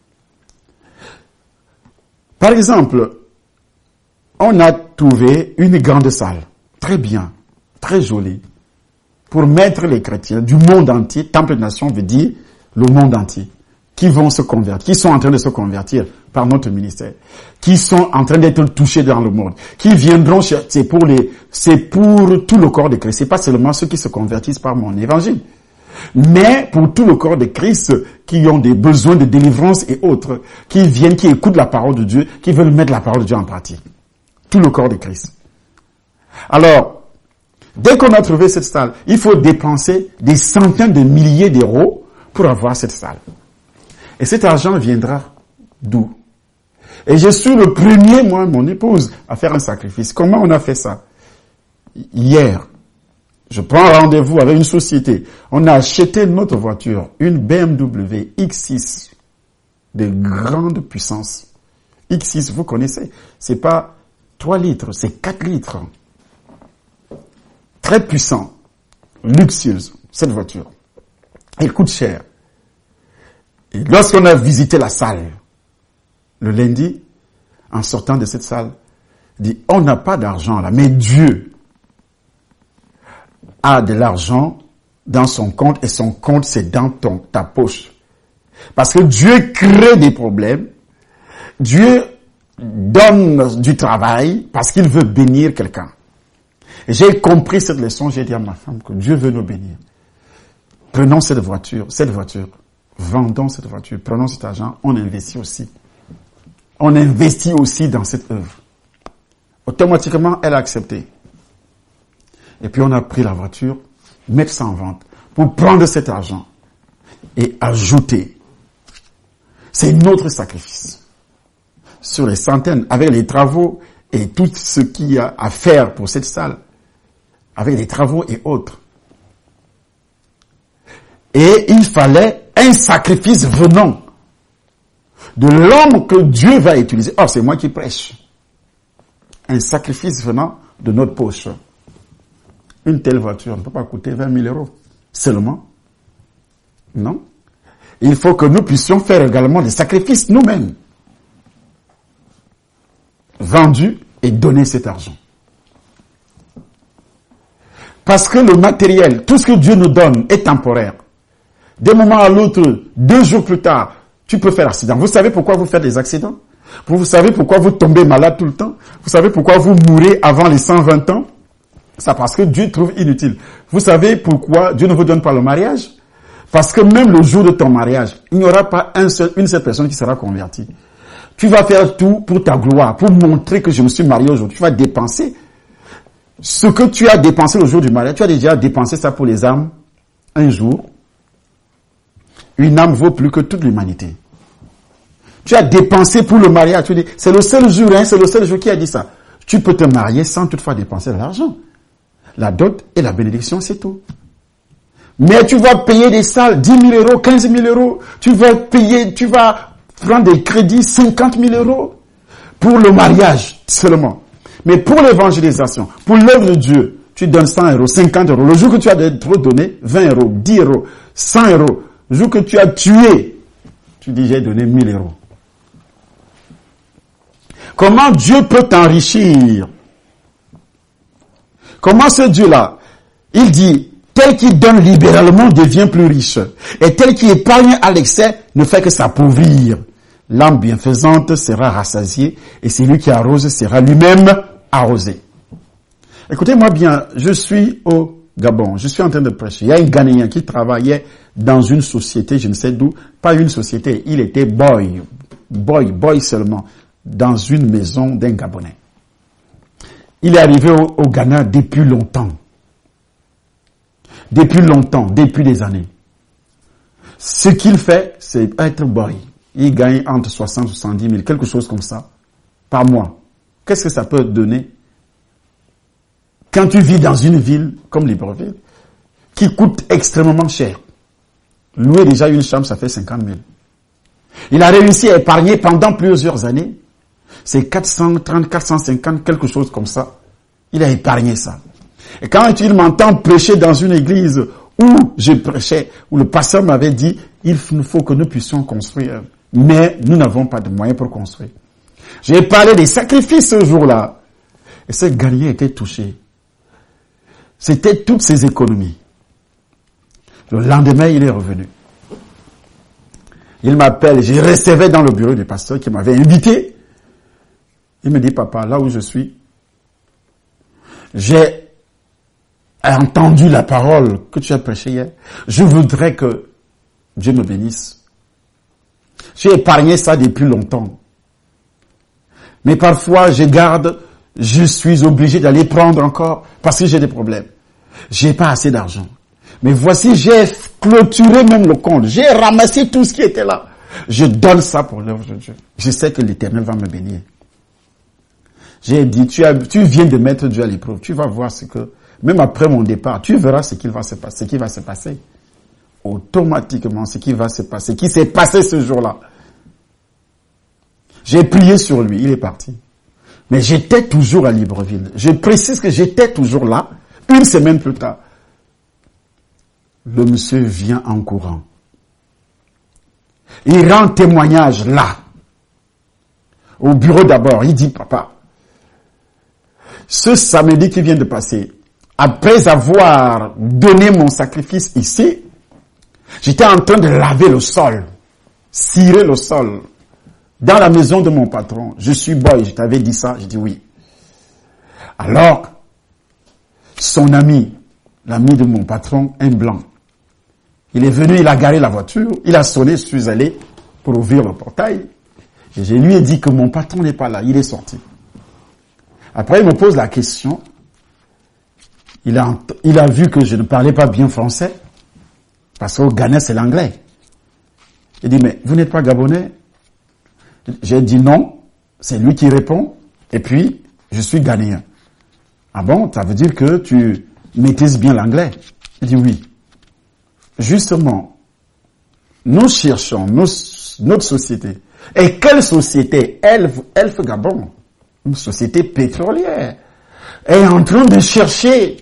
Par exemple, on a trouvé une grande salle, très bien, très jolie, pour mettre les chrétiens du monde entier. Temple de Nation veut dire le monde entier, qui vont se convertir, qui sont en train de se convertir par notre ministère, qui sont en train d'être touchés dans le monde, qui viendront, c'est pour tout le corps de Christ. C'est pas seulement ceux qui se convertissent par mon évangile, mais pour tout le corps de Christ, qui ont des besoins de délivrance et autres, qui viennent, qui écoutent la parole de Dieu, qui veulent mettre la parole de Dieu en pratique. Tout le corps de Christ. Alors, dès qu'on a trouvé cette salle, il faut dépenser des centaines de milliers d'euros pour avoir cette salle. Et cet argent viendra d'où? Et je suis le premier, moi, mon épouse, à faire un sacrifice. Comment on a fait ça? Hier, je prends rendez-vous avec une société. On a acheté notre voiture, une BMW X6 de grande puissance. X6, vous connaissez, c'est pas 3 litres, c'est 4 litres. Très puissant, luxueuse, cette voiture. Elle coûte cher. Et lorsqu'on a visité la salle, le lundi, en sortant de cette salle, dit, on n'a pas d'argent là, mais Dieu a de l'argent dans son compte et son compte c'est dans ta poche. Parce que Dieu crée des problèmes, Dieu donne du travail parce qu'il veut bénir quelqu'un. Et j'ai compris cette leçon, j'ai dit à ma femme que Dieu veut nous bénir. Prenons cette voiture, vendons cette voiture, prenons cet argent, on investit aussi. On investit aussi dans cette œuvre. Automatiquement, elle a accepté. Et puis on a pris la voiture, mettre ça en vente, pour prendre cet argent et ajouter. C'est notre sacrifice. Sur les centaines, avec les travaux et tout ce qu'il y a à faire pour cette salle, avec les travaux et autres. Et il fallait un sacrifice venant de l'homme que Dieu va utiliser. Oh, c'est moi qui prêche. Un sacrifice venant de notre poche. Une telle voiture ne peut pas coûter 20 000 euros seulement. Non. Il faut que nous puissions faire également des sacrifices nous-mêmes. Vendu et donner cet argent. Parce que le matériel, tout ce que Dieu nous donne est temporaire. D'un moment à l'autre, 2 jours plus tard, tu peux faire accident. Vous savez pourquoi vous faites des accidents? Vous savez pourquoi vous tombez malade tout le temps? Vous savez pourquoi vous mourrez avant les 120 ans? C'est parce que Dieu trouve inutile. Vous savez pourquoi Dieu ne vous donne pas le mariage? Parce que même le jour de ton mariage, il n'y aura pas une seule personne qui sera convertie. Tu vas faire tout pour ta gloire, pour montrer que je me suis marié aujourd'hui. Tu vas dépenser ce que tu as dépensé le jour du mariage. Tu as déjà dépensé ça pour les âmes un jour. Une âme vaut plus que toute l'humanité. Tu as dépensé pour le mariage. Tu dis, c'est le seul jour, c'est le seul jour qui a dit ça. Tu peux te marier sans toutefois dépenser de l'argent. La dot et la bénédiction, c'est tout. Mais tu vas payer des salles, 10 000 euros, 15 000 euros. Tu vas prendre des crédits, 50 000 euros pour le mariage seulement. Mais pour l'évangélisation, pour l'œuvre de Dieu, tu donnes 100 euros, 50 euros. Le jour que tu as trop donné, 20 euros, 10 euros, 100 euros. Le jour que tu as tué, tu dis j'ai donné 1000 euros. Comment Dieu peut t'enrichir? Comment ce Dieu-là, il dit, tel qui donne libéralement devient plus riche, et tel qui épargne à l'excès ne fait que s'appauvrir. L'âme bienfaisante sera rassasiée, et celui qui arrose sera lui-même arrosé. Écoutez-moi bien, je suis au Gabon, je suis en train de prêcher. Il y a un Ghanéen qui travaillait dans une société, je ne sais d'où, pas une société, il était boy seulement, dans une maison d'un Gabonais. Il est arrivé au Ghana depuis longtemps. Depuis des années. Ce qu'il fait, c'est être boy. Il gagne entre 60 et 70 000, quelque chose comme ça, par mois. Qu'est-ce que ça peut donner quand tu vis dans une ville comme Libreville, qui coûte extrêmement cher? Louer déjà une chambre, ça fait 50 000. Il a réussi à épargner pendant plusieurs années. C'est 430, 450, quelque chose comme ça. Il a épargné ça. Et quand il m'entend prêcher dans une église où je prêchais, où le pasteur m'avait dit, il faut que nous puissions construire. Mais nous n'avons pas de moyens pour construire. J'ai parlé des sacrifices ce jour-là. Et ce Ghanéen était touché. C'était toutes ses économies. Le lendemain, il est revenu. Il m'appelle, je recevais dans le bureau du pasteur qui m'avait invité. Il me dit, papa, là où je suis, j'ai entendu la parole que tu as prêchée hier. Je voudrais que Dieu me bénisse. J'ai épargné ça depuis longtemps. Mais parfois, je suis obligé d'aller prendre encore parce que j'ai des problèmes. J'ai pas assez d'argent. Mais voici, j'ai clôturé même le compte. J'ai ramassé tout ce qui était là. Je donne ça pour l'œuvre de Dieu. Je sais que l'Éternel va me bénir. J'ai dit, tu viens de mettre Dieu à l'épreuve. Tu vas voir ce que, même après mon départ, tu verras ce qui va se passer. Automatiquement, ce qui va se passer, qui s'est passé ce jour-là. J'ai prié sur lui, il est parti. Mais j'étais toujours à Libreville. Je précise que j'étais toujours là. Une semaine plus tard, le monsieur vient en courant. Il rend témoignage là. Au bureau d'abord, il dit, papa, ce samedi qui vient de passer, après avoir donné mon sacrifice ici, j'étais en train de laver le sol, cirer le sol, dans la maison de mon patron. Je suis boy, je t'avais dit ça, je dis oui. Alors, son ami, l'ami de mon patron, un blanc, il est venu, il a garé la voiture, il a sonné, je suis allé pour ouvrir le portail. Et je lui ai dit que mon patron n'est pas là, il est sorti. Après, il me pose la question. Il a vu que je ne parlais pas bien français, parce qu'au Ghana, c'est l'anglais. Il dit, mais vous n'êtes pas gabonais? J'ai dit non, c'est lui qui répond, et puis, je suis ghanéen. Ah bon, ça veut dire que tu maîtrises bien l'anglais? Il dit oui. Justement, nous cherchons notre société. Et quelle société? Elf Gabon, une société pétrolière, est en train de chercher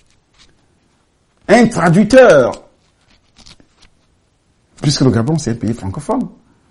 un traducteur. Puisque le Gabon, c'est un pays francophone.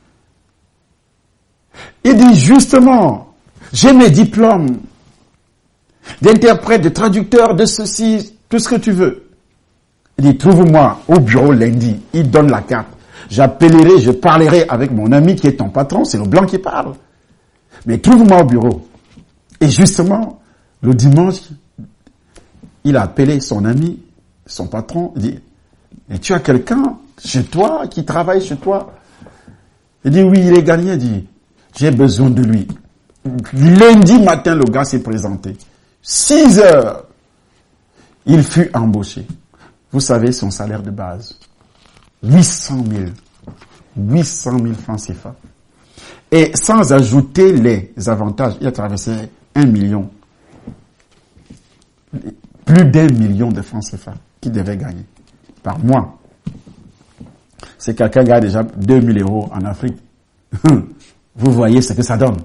Il dit justement, j'ai mes diplômes d'interprète, de traducteur, de ceci, tout ce que tu veux. Il dit, trouve-moi au bureau lundi. Il donne la carte. J'appellerai, je parlerai avec mon ami qui est ton patron, c'est le blanc qui parle. Mais trouve-moi au bureau. Et justement, le dimanche, il a appelé son ami, son patron, il dit, mais tu as quelqu'un chez toi, qui travaille chez toi? Il dit, oui, il est gagné. Il dit, j'ai besoin de lui. Lundi matin, le gars s'est présenté. 6 heures, il fut embauché. Vous savez son salaire de base. 800 000. 800 000 francs CFA. Et sans ajouter les avantages, il a traversé 1 million. Plus d'1 million de francs CFA qu'il devait gagner par mois. C'est quelqu'un qui gagne déjà 2000 € en Afrique. Vous voyez ce que ça donne.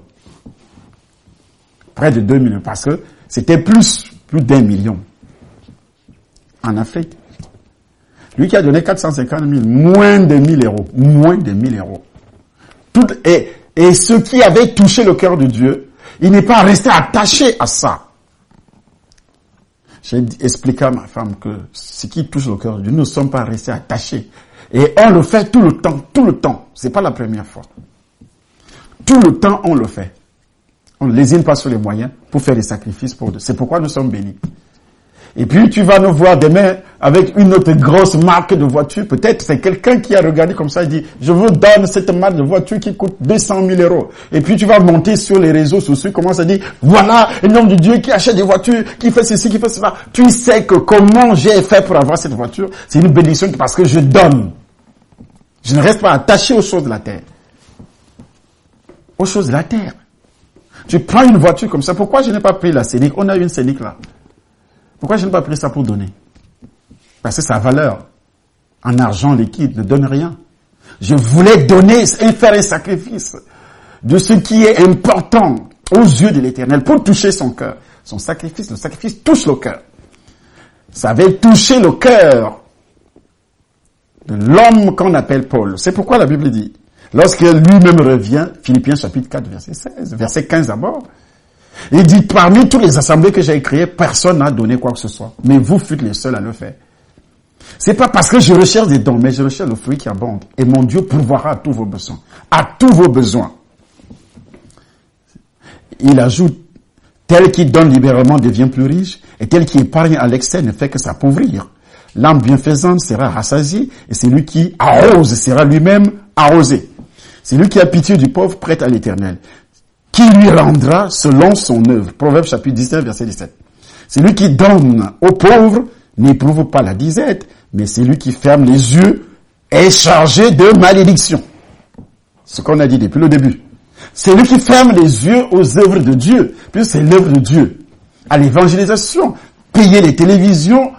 Près de 2 millions. Parce que c'était plus d'1 million en Afrique. Lui qui a donné 450 000, moins de 1000 €. Moins de 1000 €. Et ce qui avait touché le cœur de Dieu, il n'est pas resté attaché à ça. J'ai expliqué à ma femme que ce qui touche le cœur de Dieu, nous ne sommes pas restés attachés. Et on le fait tout le temps. C'est pas la première fois. Tout le temps, on le fait. On ne lésine pas sur les moyens pour faire des sacrifices pour Dieu. C'est pourquoi nous sommes bénis. Et puis tu vas nous voir demain avec une autre grosse marque de voiture. Peut-être c'est quelqu'un qui a regardé comme ça et dit, je vous donne cette marque de voiture qui coûte 200 000 euros. Et puis tu vas monter sur les réseaux sociaux, commence à dire, voilà un homme de Dieu qui achète des voitures, qui fait ceci, qui fait cela. Tu sais que comment j'ai fait pour avoir cette voiture, c'est une bénédiction parce que je donne. Je ne reste pas attaché aux choses de la terre. Aux choses de la terre. Tu prends une voiture comme ça. Pourquoi je n'ai pas pris la Scénic? On a une Scénic là. Pourquoi je n'ai pas pris ça pour donner? Parce que sa valeur en argent liquide ne donne rien. Je voulais donner et faire un sacrifice de ce qui est important aux yeux de l'Éternel pour toucher son cœur. Son sacrifice, le sacrifice touche le cœur. Ça avait touché le cœur de l'homme qu'on appelle Paul. C'est pourquoi la Bible dit, lorsque lui-même revient, Philippiens chapitre 4, verset 16, verset 15 d'abord, il dit, parmi tous les assemblées que j'ai créées, personne n'a donné quoi que ce soit. Mais vous fûtes les seuls à le faire. C'est pas parce que je recherche des dons, mais je recherche le fruit qui abonde. Et mon Dieu pourvoira à tous vos besoins. À tous vos besoins. Il ajoute, tel qui donne libéralement devient plus riche, et tel qui épargne à l'excès ne fait que s'appauvrir. L'âme bienfaisante sera rassasiée, et celui qui arrose sera lui-même arrosé. Celui qui a pitié du pauvre prête à l'Éternel, qui lui rendra selon son œuvre. Proverbe chapitre 19, verset 17. Celui qui donne aux pauvres n'éprouve pas la disette, mais celui qui ferme les yeux est chargé de malédiction. Ce qu'on a dit depuis le début. Celui qui ferme les yeux aux œuvres de Dieu, puisque c'est l'œuvre de Dieu. À l'évangélisation, payer les télévisions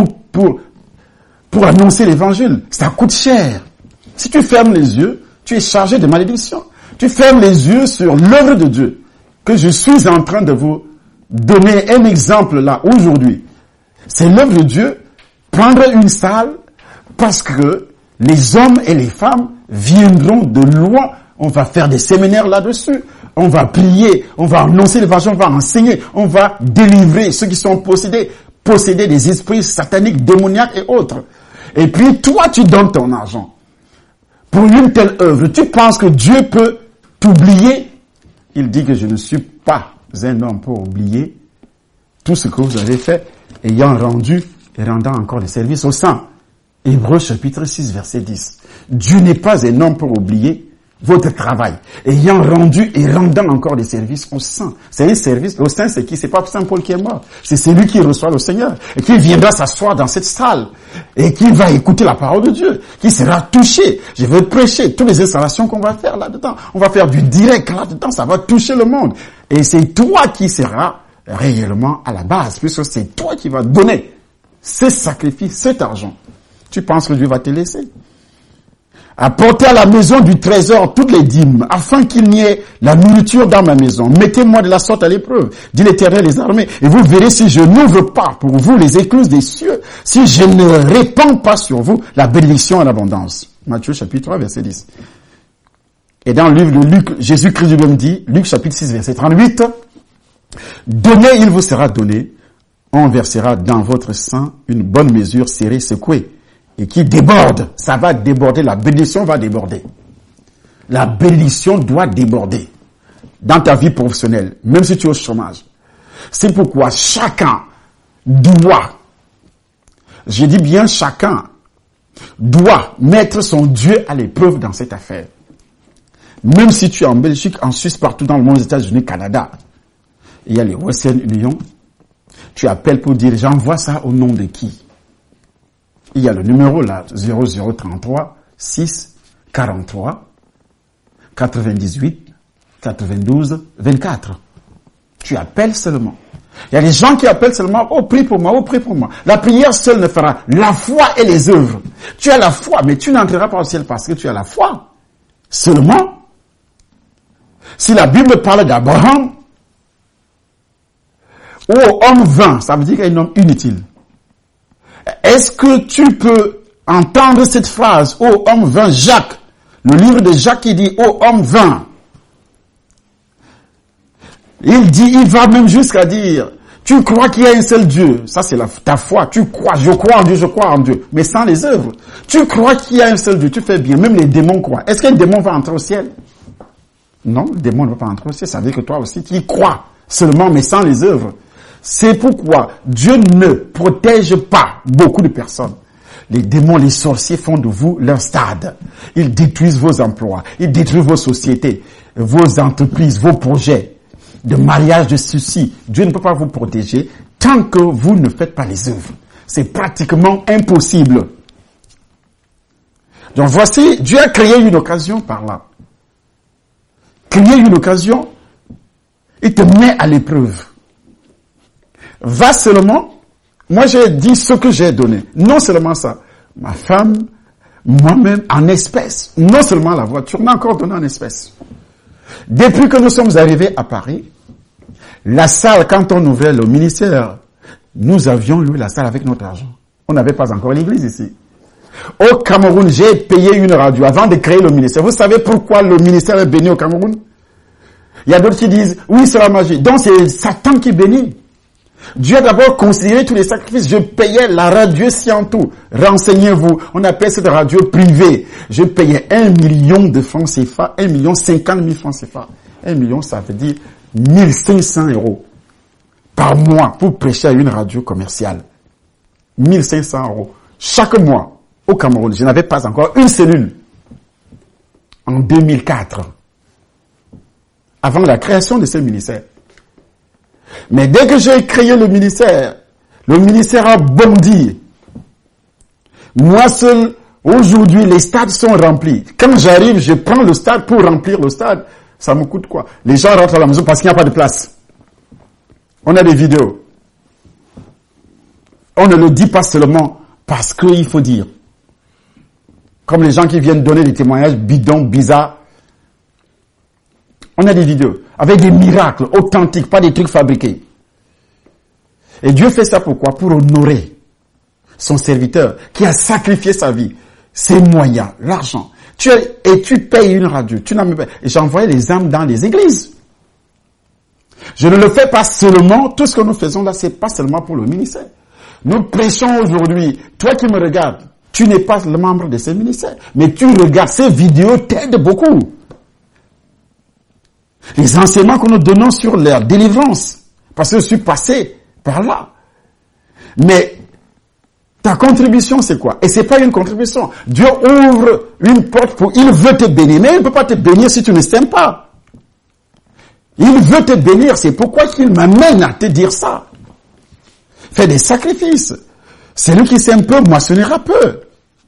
pour annoncer l'évangile, ça coûte cher. Si tu fermes les yeux, tu es chargé de malédiction. Tu fermes les yeux sur l'œuvre de Dieu, que je suis en train de vous donner un exemple là, aujourd'hui. C'est l'œuvre de Dieu, prendre une salle, parce que les hommes et les femmes viendront de loin. On va faire des séminaires là-dessus. On va prier, on va annoncer l'évangile, on va enseigner, on va délivrer ceux qui sont possédés des esprits sataniques, démoniaques et autres. Et puis toi, tu donnes ton argent pour une telle œuvre. Tu penses que Dieu peut t'oublier? Il dit que je ne suis pas un homme pour oublier tout ce que vous avez fait, ayant rendu et rendant encore des services aux saints. Hébreux chapitre 6, verset 10. Dieu n'est pas un homme pour oublier votre travail, ayant rendu et rendant encore des services aux saints. C'est un service, le saint c'est qui? C'est pas Saint Paul qui est mort. C'est celui qui reçoit le Seigneur et qui viendra s'asseoir dans cette salle et qui va écouter la parole de Dieu, qui sera touché. Je vais prêcher toutes les installations qu'on va faire là-dedans. On va faire du direct là-dedans, ça va toucher le monde. Et c'est toi qui seras réellement à la base, puisque c'est toi qui vas donner ce sacrifice, cet argent. Tu penses que Dieu va te laisser? Apportez à la maison du trésor toutes les dîmes, afin qu'il n'y ait la nourriture dans ma maison. Mettez-moi de la sorte à l'épreuve, dit l'Éternel des armées, et vous verrez si je n'ouvre pas pour vous les écluses des cieux, si je ne répands pas sur vous la bénédiction en abondance. Matthieu chapitre 3, verset 10. Et dans le livre de Luc, Jésus-Christ lui-même dit, Luc chapitre 6, verset 38, donnez, il vous sera donné, on versera dans votre sein une bonne mesure serrée, secouée, et qui déborde. Ça va déborder, la bénédiction va déborder. La bénédiction doit déborder dans ta vie professionnelle, même si tu es au chômage. C'est pourquoi chacun doit, je dis bien chacun, doit mettre son Dieu à l'épreuve dans cette affaire. Même si tu es en Belgique, en Suisse, partout dans le monde, aux États-Unis, Canada, il y a les Western Union, tu appelles pour dire, j'envoie ça au nom de qui? Il y a le numéro là, 0033 6 43 98 92 24. Tu appelles seulement. Il y a des gens qui appellent seulement, oh prie pour moi, oh prie pour moi. La prière seule ne fera. La foi et les œuvres. Tu as la foi, mais tu n'entreras pas au ciel parce que tu as la foi. Seulement, si la Bible parle d'Abraham, oh homme vain, ça veut dire qu'il est un homme inutile. Est-ce que tu peux entendre cette phrase, ô homme vain, Jacques, le livre de Jacques qui dit, ô homme vain. Il va même jusqu'à dire, tu crois qu'il y a un seul Dieu. Ça c'est ta foi, tu crois, je crois en Dieu, mais sans les œuvres. Tu crois qu'il y a un seul Dieu, tu fais bien, même les démons croient. Est-ce qu'un démon va entrer au ciel? Non, le démon ne va pas entrer au ciel, ça veut dire que toi aussi tu y crois, seulement mais sans les œuvres. C'est pourquoi Dieu ne protège pas beaucoup de personnes. Les démons, les sorciers font de vous leur stade. Ils détruisent vos emplois, ils détruisent vos sociétés, vos entreprises, vos projets de mariage, de ceci. Dieu ne peut pas vous protéger tant que vous ne faites pas les œuvres. C'est pratiquement impossible. Donc voici, Dieu a créé une occasion par là. Créer une occasion, il te met à l'épreuve. Va seulement, moi j'ai dit ce que j'ai donné. Non seulement ça, ma femme, moi-même en espèces. Non seulement la voiture, on a encore donné en espèces. Depuis que nous sommes arrivés à Paris, la salle, quand on ouvrait le ministère, nous avions loué la salle avec notre argent. On n'avait pas encore l'église ici. Au Cameroun, j'ai payé une radio avant de créer le ministère. Vous savez pourquoi le ministère est béni au Cameroun? Il y a d'autres qui disent, oui, c'est la magie. Donc c'est Satan qui bénit. Dieu a d'abord considéré tous les sacrifices. Je payais la radio Scientou. Renseignez-vous. On appelle cette radio privée. Je payais 1 million de francs CFA, 1 million 50 000 francs CFA. 1 million, ça veut dire 1500 euros par mois pour prêcher à une radio commerciale. 1500 euros chaque mois au Cameroun. Je n'avais pas encore une cellule en 2004, avant la création de ce ministère. Mais dès que j'ai créé le ministère a bondi. Moi seul, aujourd'hui, les stades sont remplis. Quand j'arrive, je prends le stade pour remplir le stade. Ça me coûte quoi? Les gens rentrent à la maison parce qu'il n'y a pas de place. On a des vidéos. On ne le dit pas seulement parce qu'il faut dire. Comme les gens qui viennent donner des témoignages bidons, bizarres. On a des vidéos avec des miracles authentiques, pas des trucs fabriqués. Et Dieu fait ça pourquoi? Pour honorer son serviteur qui a sacrifié sa vie, ses moyens, l'argent. Tu payes une radio. Tu n'as même pas. Et j'envoyais les âmes dans les églises. Je ne le fais pas seulement. Tout ce que nous faisons là, c'est pas seulement pour le ministère. Nous prêchons aujourd'hui. Toi qui me regardes, tu n'es pas le membre de ce ministère, mais tu regardes ces vidéos, t'aident beaucoup. Les enseignements que nous donnons sur leur délivrance, parce que je suis passé par là. Mais ta contribution, c'est quoi? Et c'est pas une contribution. Dieu ouvre une porte pour... Il veut te bénir, mais il ne peut pas te bénir si tu ne s'aimes pas. Il veut te bénir, c'est pourquoi il m'amène à te dire ça. Fais des sacrifices. Celui qui sème peu moissonnera peu.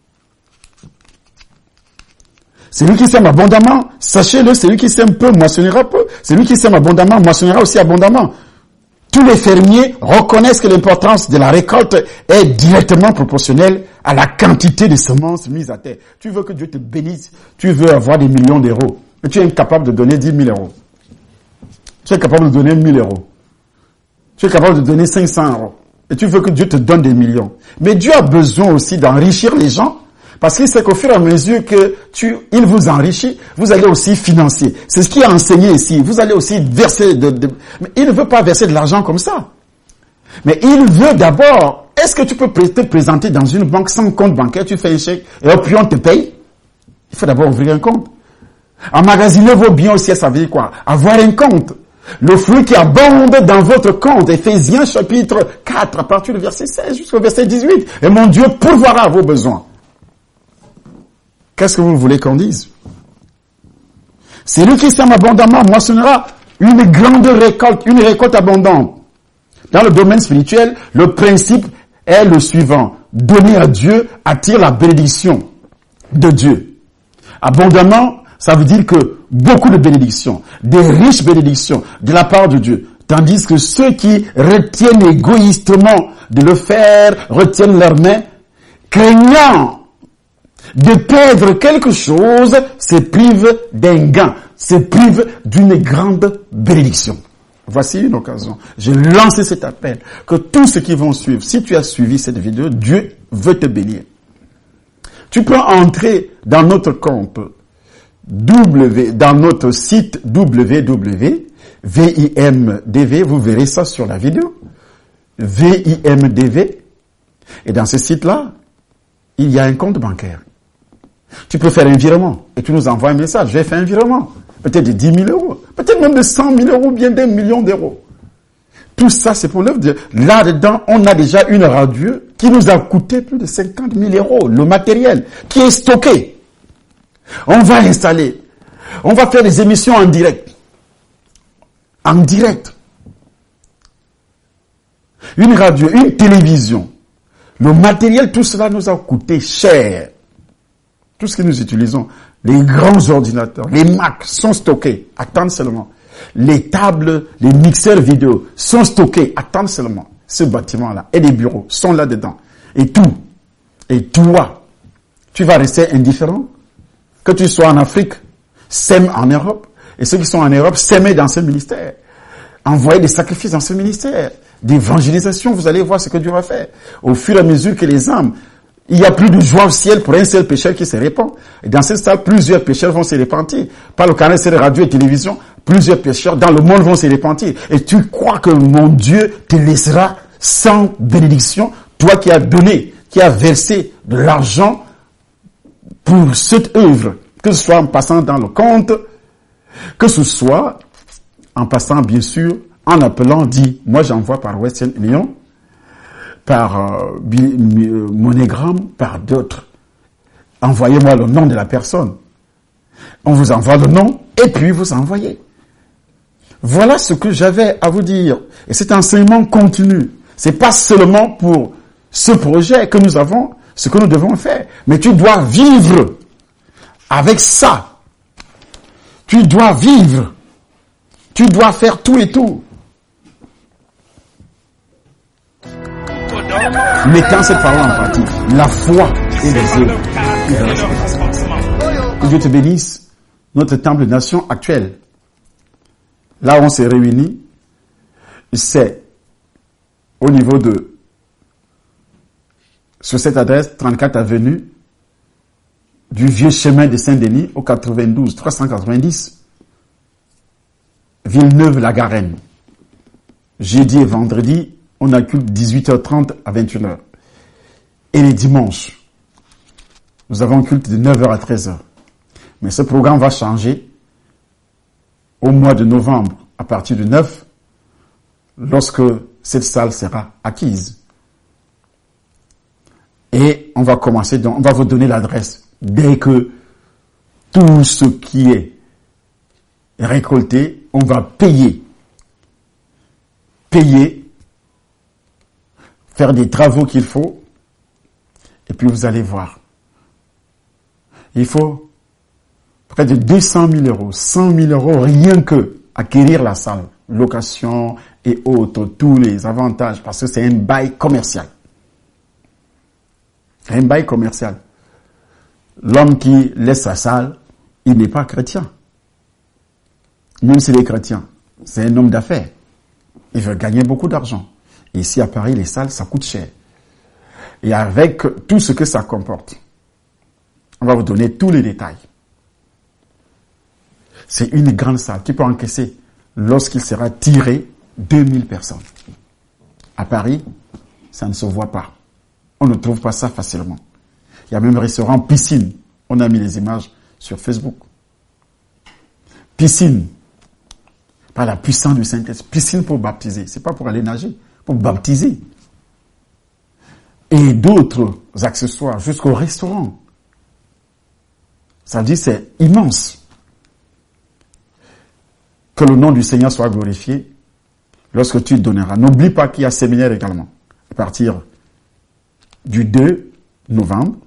Celui qui sème abondamment, sachez-le, celui qui sème peu moissonnera peu. Celui qui sème abondamment moissonnera aussi abondamment. Tous les fermiers reconnaissent que l'importance de la récolte est directement proportionnelle à la quantité de semences mises à terre. Tu veux que Dieu te bénisse, tu veux avoir des millions d'euros, mais tu es incapable de donner 10 000 euros. Tu es capable de donner 1 000 euros. Tu es capable de donner 500 euros. Et tu veux que Dieu te donne des millions. Mais Dieu a besoin aussi d'enrichir les gens. Parce qu'il sait qu'au fur et à mesure que il vous enrichit, vous allez aussi financer. C'est ce qui est enseigné ici. Vous allez aussi verser mais il ne veut pas verser de l'argent comme ça. Mais il veut d'abord, est-ce que tu peux te présenter dans une banque sans compte bancaire, tu fais un chèque, et puis on te paye? Il faut d'abord ouvrir un compte. Emmagasiner vos biens aussi, ça veut dire quoi? Avoir un compte. Le fruit qui abonde dans votre compte. Éphésiens chapitre 4, à partir du verset 16 jusqu'au verset 18. Et mon Dieu pourvoira vos besoins. Qu'est-ce que vous voulez qu'on dise? Celui qui sème abondamment moissonnera une grande récolte, une récolte abondante. Dans le domaine spirituel, le principe est le suivant. Donner à Dieu attire la bénédiction de Dieu. Abondamment, ça veut dire que beaucoup de bénédictions, des riches bénédictions de la part de Dieu. Tandis que ceux qui retiennent égoïstement de le faire, retiennent leurs mains, craignant de perdre quelque chose, se privent d'un gain, se privent d'une grande bénédiction. Voici une occasion. J'ai lancé cet appel que tous ceux qui vont suivre, si tu as suivi cette vidéo, Dieu veut te bénir. Tu peux entrer dans notre compte dans notre site www.vimdv, vous verrez ça sur la vidéo, VIMDV, et dans ce site-là, il y a un compte bancaire. Tu peux faire un virement, et tu nous envoies un message, j'ai fait un virement, peut-être de 10 000 euros, peut-être même de 100 000 euros, bien d'1 million d'euros. Tout ça, c'est pour l'œuvre de Dieu. Là-dedans, on a déjà une radio qui nous a coûté plus de 50 000 €. Le matériel qui est stocké. On va installer. On va faire des émissions en direct. En direct. Une radio, une télévision. Le matériel, tout cela nous a coûté cher. Tout ce que nous utilisons, les grands ordinateurs, les Mac sont stockés. Attendent seulement. Les tables, les mixeurs vidéo sont stockés. Attendent seulement. Ce bâtiment-là et les bureaux sont là-dedans. Et tout. Et toi, tu vas rester indifférent? Que tu sois en Afrique, sème en Europe. Et ceux qui sont en Europe, s'aimer dans ce ministère. Envoyer des sacrifices dans ce ministère. D'évangélisation, vous allez voir ce que Dieu va faire. Au fur et à mesure que les âmes, il y a plus de joie au ciel pour un seul pécheur qui se répand. Et dans cette salle, plusieurs pécheurs vont se repentir. Par le canal de radio et télévision, plusieurs pécheurs dans le monde vont se repentir. Et tu crois que mon Dieu te laissera sans bénédiction, toi qui as donné, qui as versé de l'argent pour cette œuvre, que ce soit en passant dans le compte, que ce soit en passant, bien sûr, en appelant, dit, moi j'envoie par Western Union, par MoneyGram, par d'autres. Envoyez-moi le nom de la personne. On vous envoie le nom et puis vous envoyez. Voilà ce que j'avais à vous dire. Et cet enseignement continue. C'est pas seulement pour ce projet que nous avons, ce que nous devons faire. Mais tu dois vivre avec ça. Tu dois vivre. Tu dois faire tout et tout. Mettant cette parole en pratique, la foi et les œuvres. Que Dieu te bénisse. Notre temple de nation actuel, là où on s'est réunis, c'est au niveau de, sur cette adresse, 34 avenue du vieux chemin de Saint-Denis au 92 390, Villeneuve-la-Garenne. Jeudi et vendredi, on a culte 18h30 à 21h. Et les dimanches, nous avons culte de 9h à 13h. Mais ce programme va changer au mois de novembre, à partir du 9, lorsque cette salle sera acquise. Et on va commencer, donc, on va vous donner l'adresse. Dès que tout ce qui est récolté, on va payer, faire des travaux qu'il faut, et puis vous allez voir. Il faut près de 200 000 €, 100 000 € rien que acquérir la salle, location et autres, tous les avantages, parce que c'est un bail commercial. Un bail commercial. L'homme qui laisse sa salle, il n'est pas chrétien. Même s'il est chrétien, c'est un homme d'affaires. Il veut gagner beaucoup d'argent. Et ici à Paris, les salles, ça coûte cher. Et avec tout ce que ça comporte, on va vous donner tous les détails. C'est une grande salle qui peut encaisser, lorsqu'il sera tiré, 2000 personnes. À Paris, ça ne se voit pas. On ne trouve pas ça facilement. Il y a même un restaurant piscine. On a mis les images sur Facebook. Piscine. Par la puissance du Saint-Esprit. Piscine pour baptiser. C'est pas pour aller nager. Pour baptiser. Et d'autres accessoires jusqu'au restaurant. Ça dit c'est immense. Que le nom du Seigneur soit glorifié lorsque tu donneras. N'oublie pas qu'il y a séminaire également. À partir du 2 novembre,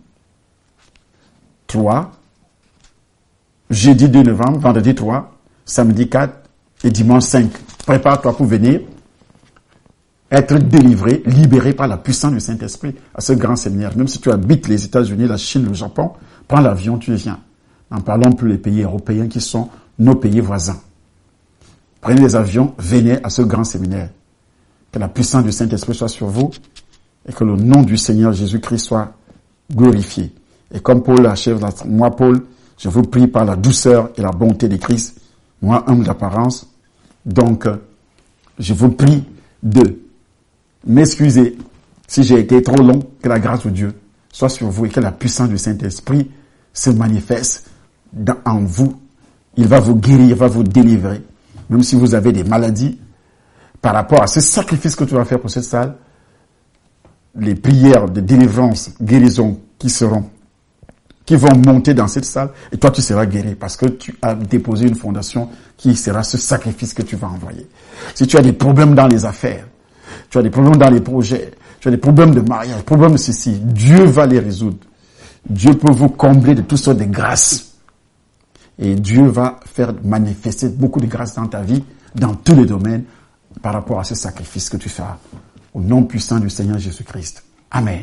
3, jeudi 2 novembre, vendredi 3, samedi 4 et dimanche 5. Prépare-toi pour venir être délivré, libéré par la puissance du Saint-Esprit à ce grand séminaire. Même si tu habites les États-Unis, la Chine, le Japon, prends l'avion, tu viens. N'en parlons plus les pays européens qui sont nos pays voisins. Prenez les avions, venez à ce grand séminaire. Que la puissance du Saint-Esprit soit sur vous et que le nom du Seigneur Jésus-Christ soit glorifié. Et comme Paul achève, moi Paul, je vous prie par la douceur et la bonté de Christ, moi humble d'apparence, donc je vous prie de m'excuser si j'ai été trop long, que la grâce de Dieu soit sur vous et que la puissance du Saint-Esprit se manifeste en vous. Il va vous guérir, il va vous délivrer. Même si vous avez des maladies, par rapport à ce sacrifice que tu vas faire pour cette salle, les prières de délivrance, guérison qui vont monter dans cette salle, et toi tu seras guéri parce que tu as déposé une fondation qui sera ce sacrifice que tu vas envoyer. Si tu as des problèmes dans les affaires, tu as des problèmes dans les projets, tu as des problèmes de mariage, problèmes de ceci, Dieu va les résoudre. Dieu peut vous combler de toutes sortes de grâces. Et Dieu va faire manifester beaucoup de grâces dans ta vie, dans tous les domaines, par rapport à ce sacrifice que tu feras. Au nom puissant du Seigneur Jésus-Christ. Amen.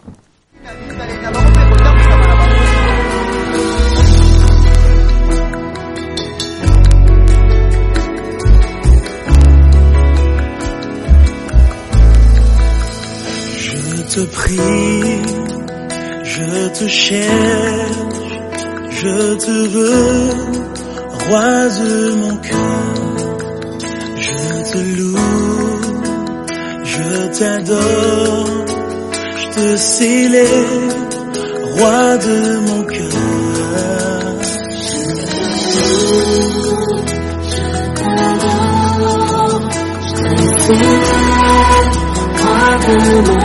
Je te prie, je te cherche, je te veux, roi de mon cœur. Je te loue, je t'adore, je te célèbre, roi de mon cœur. Je t'adore, je te célèbre, roi de mon cœur.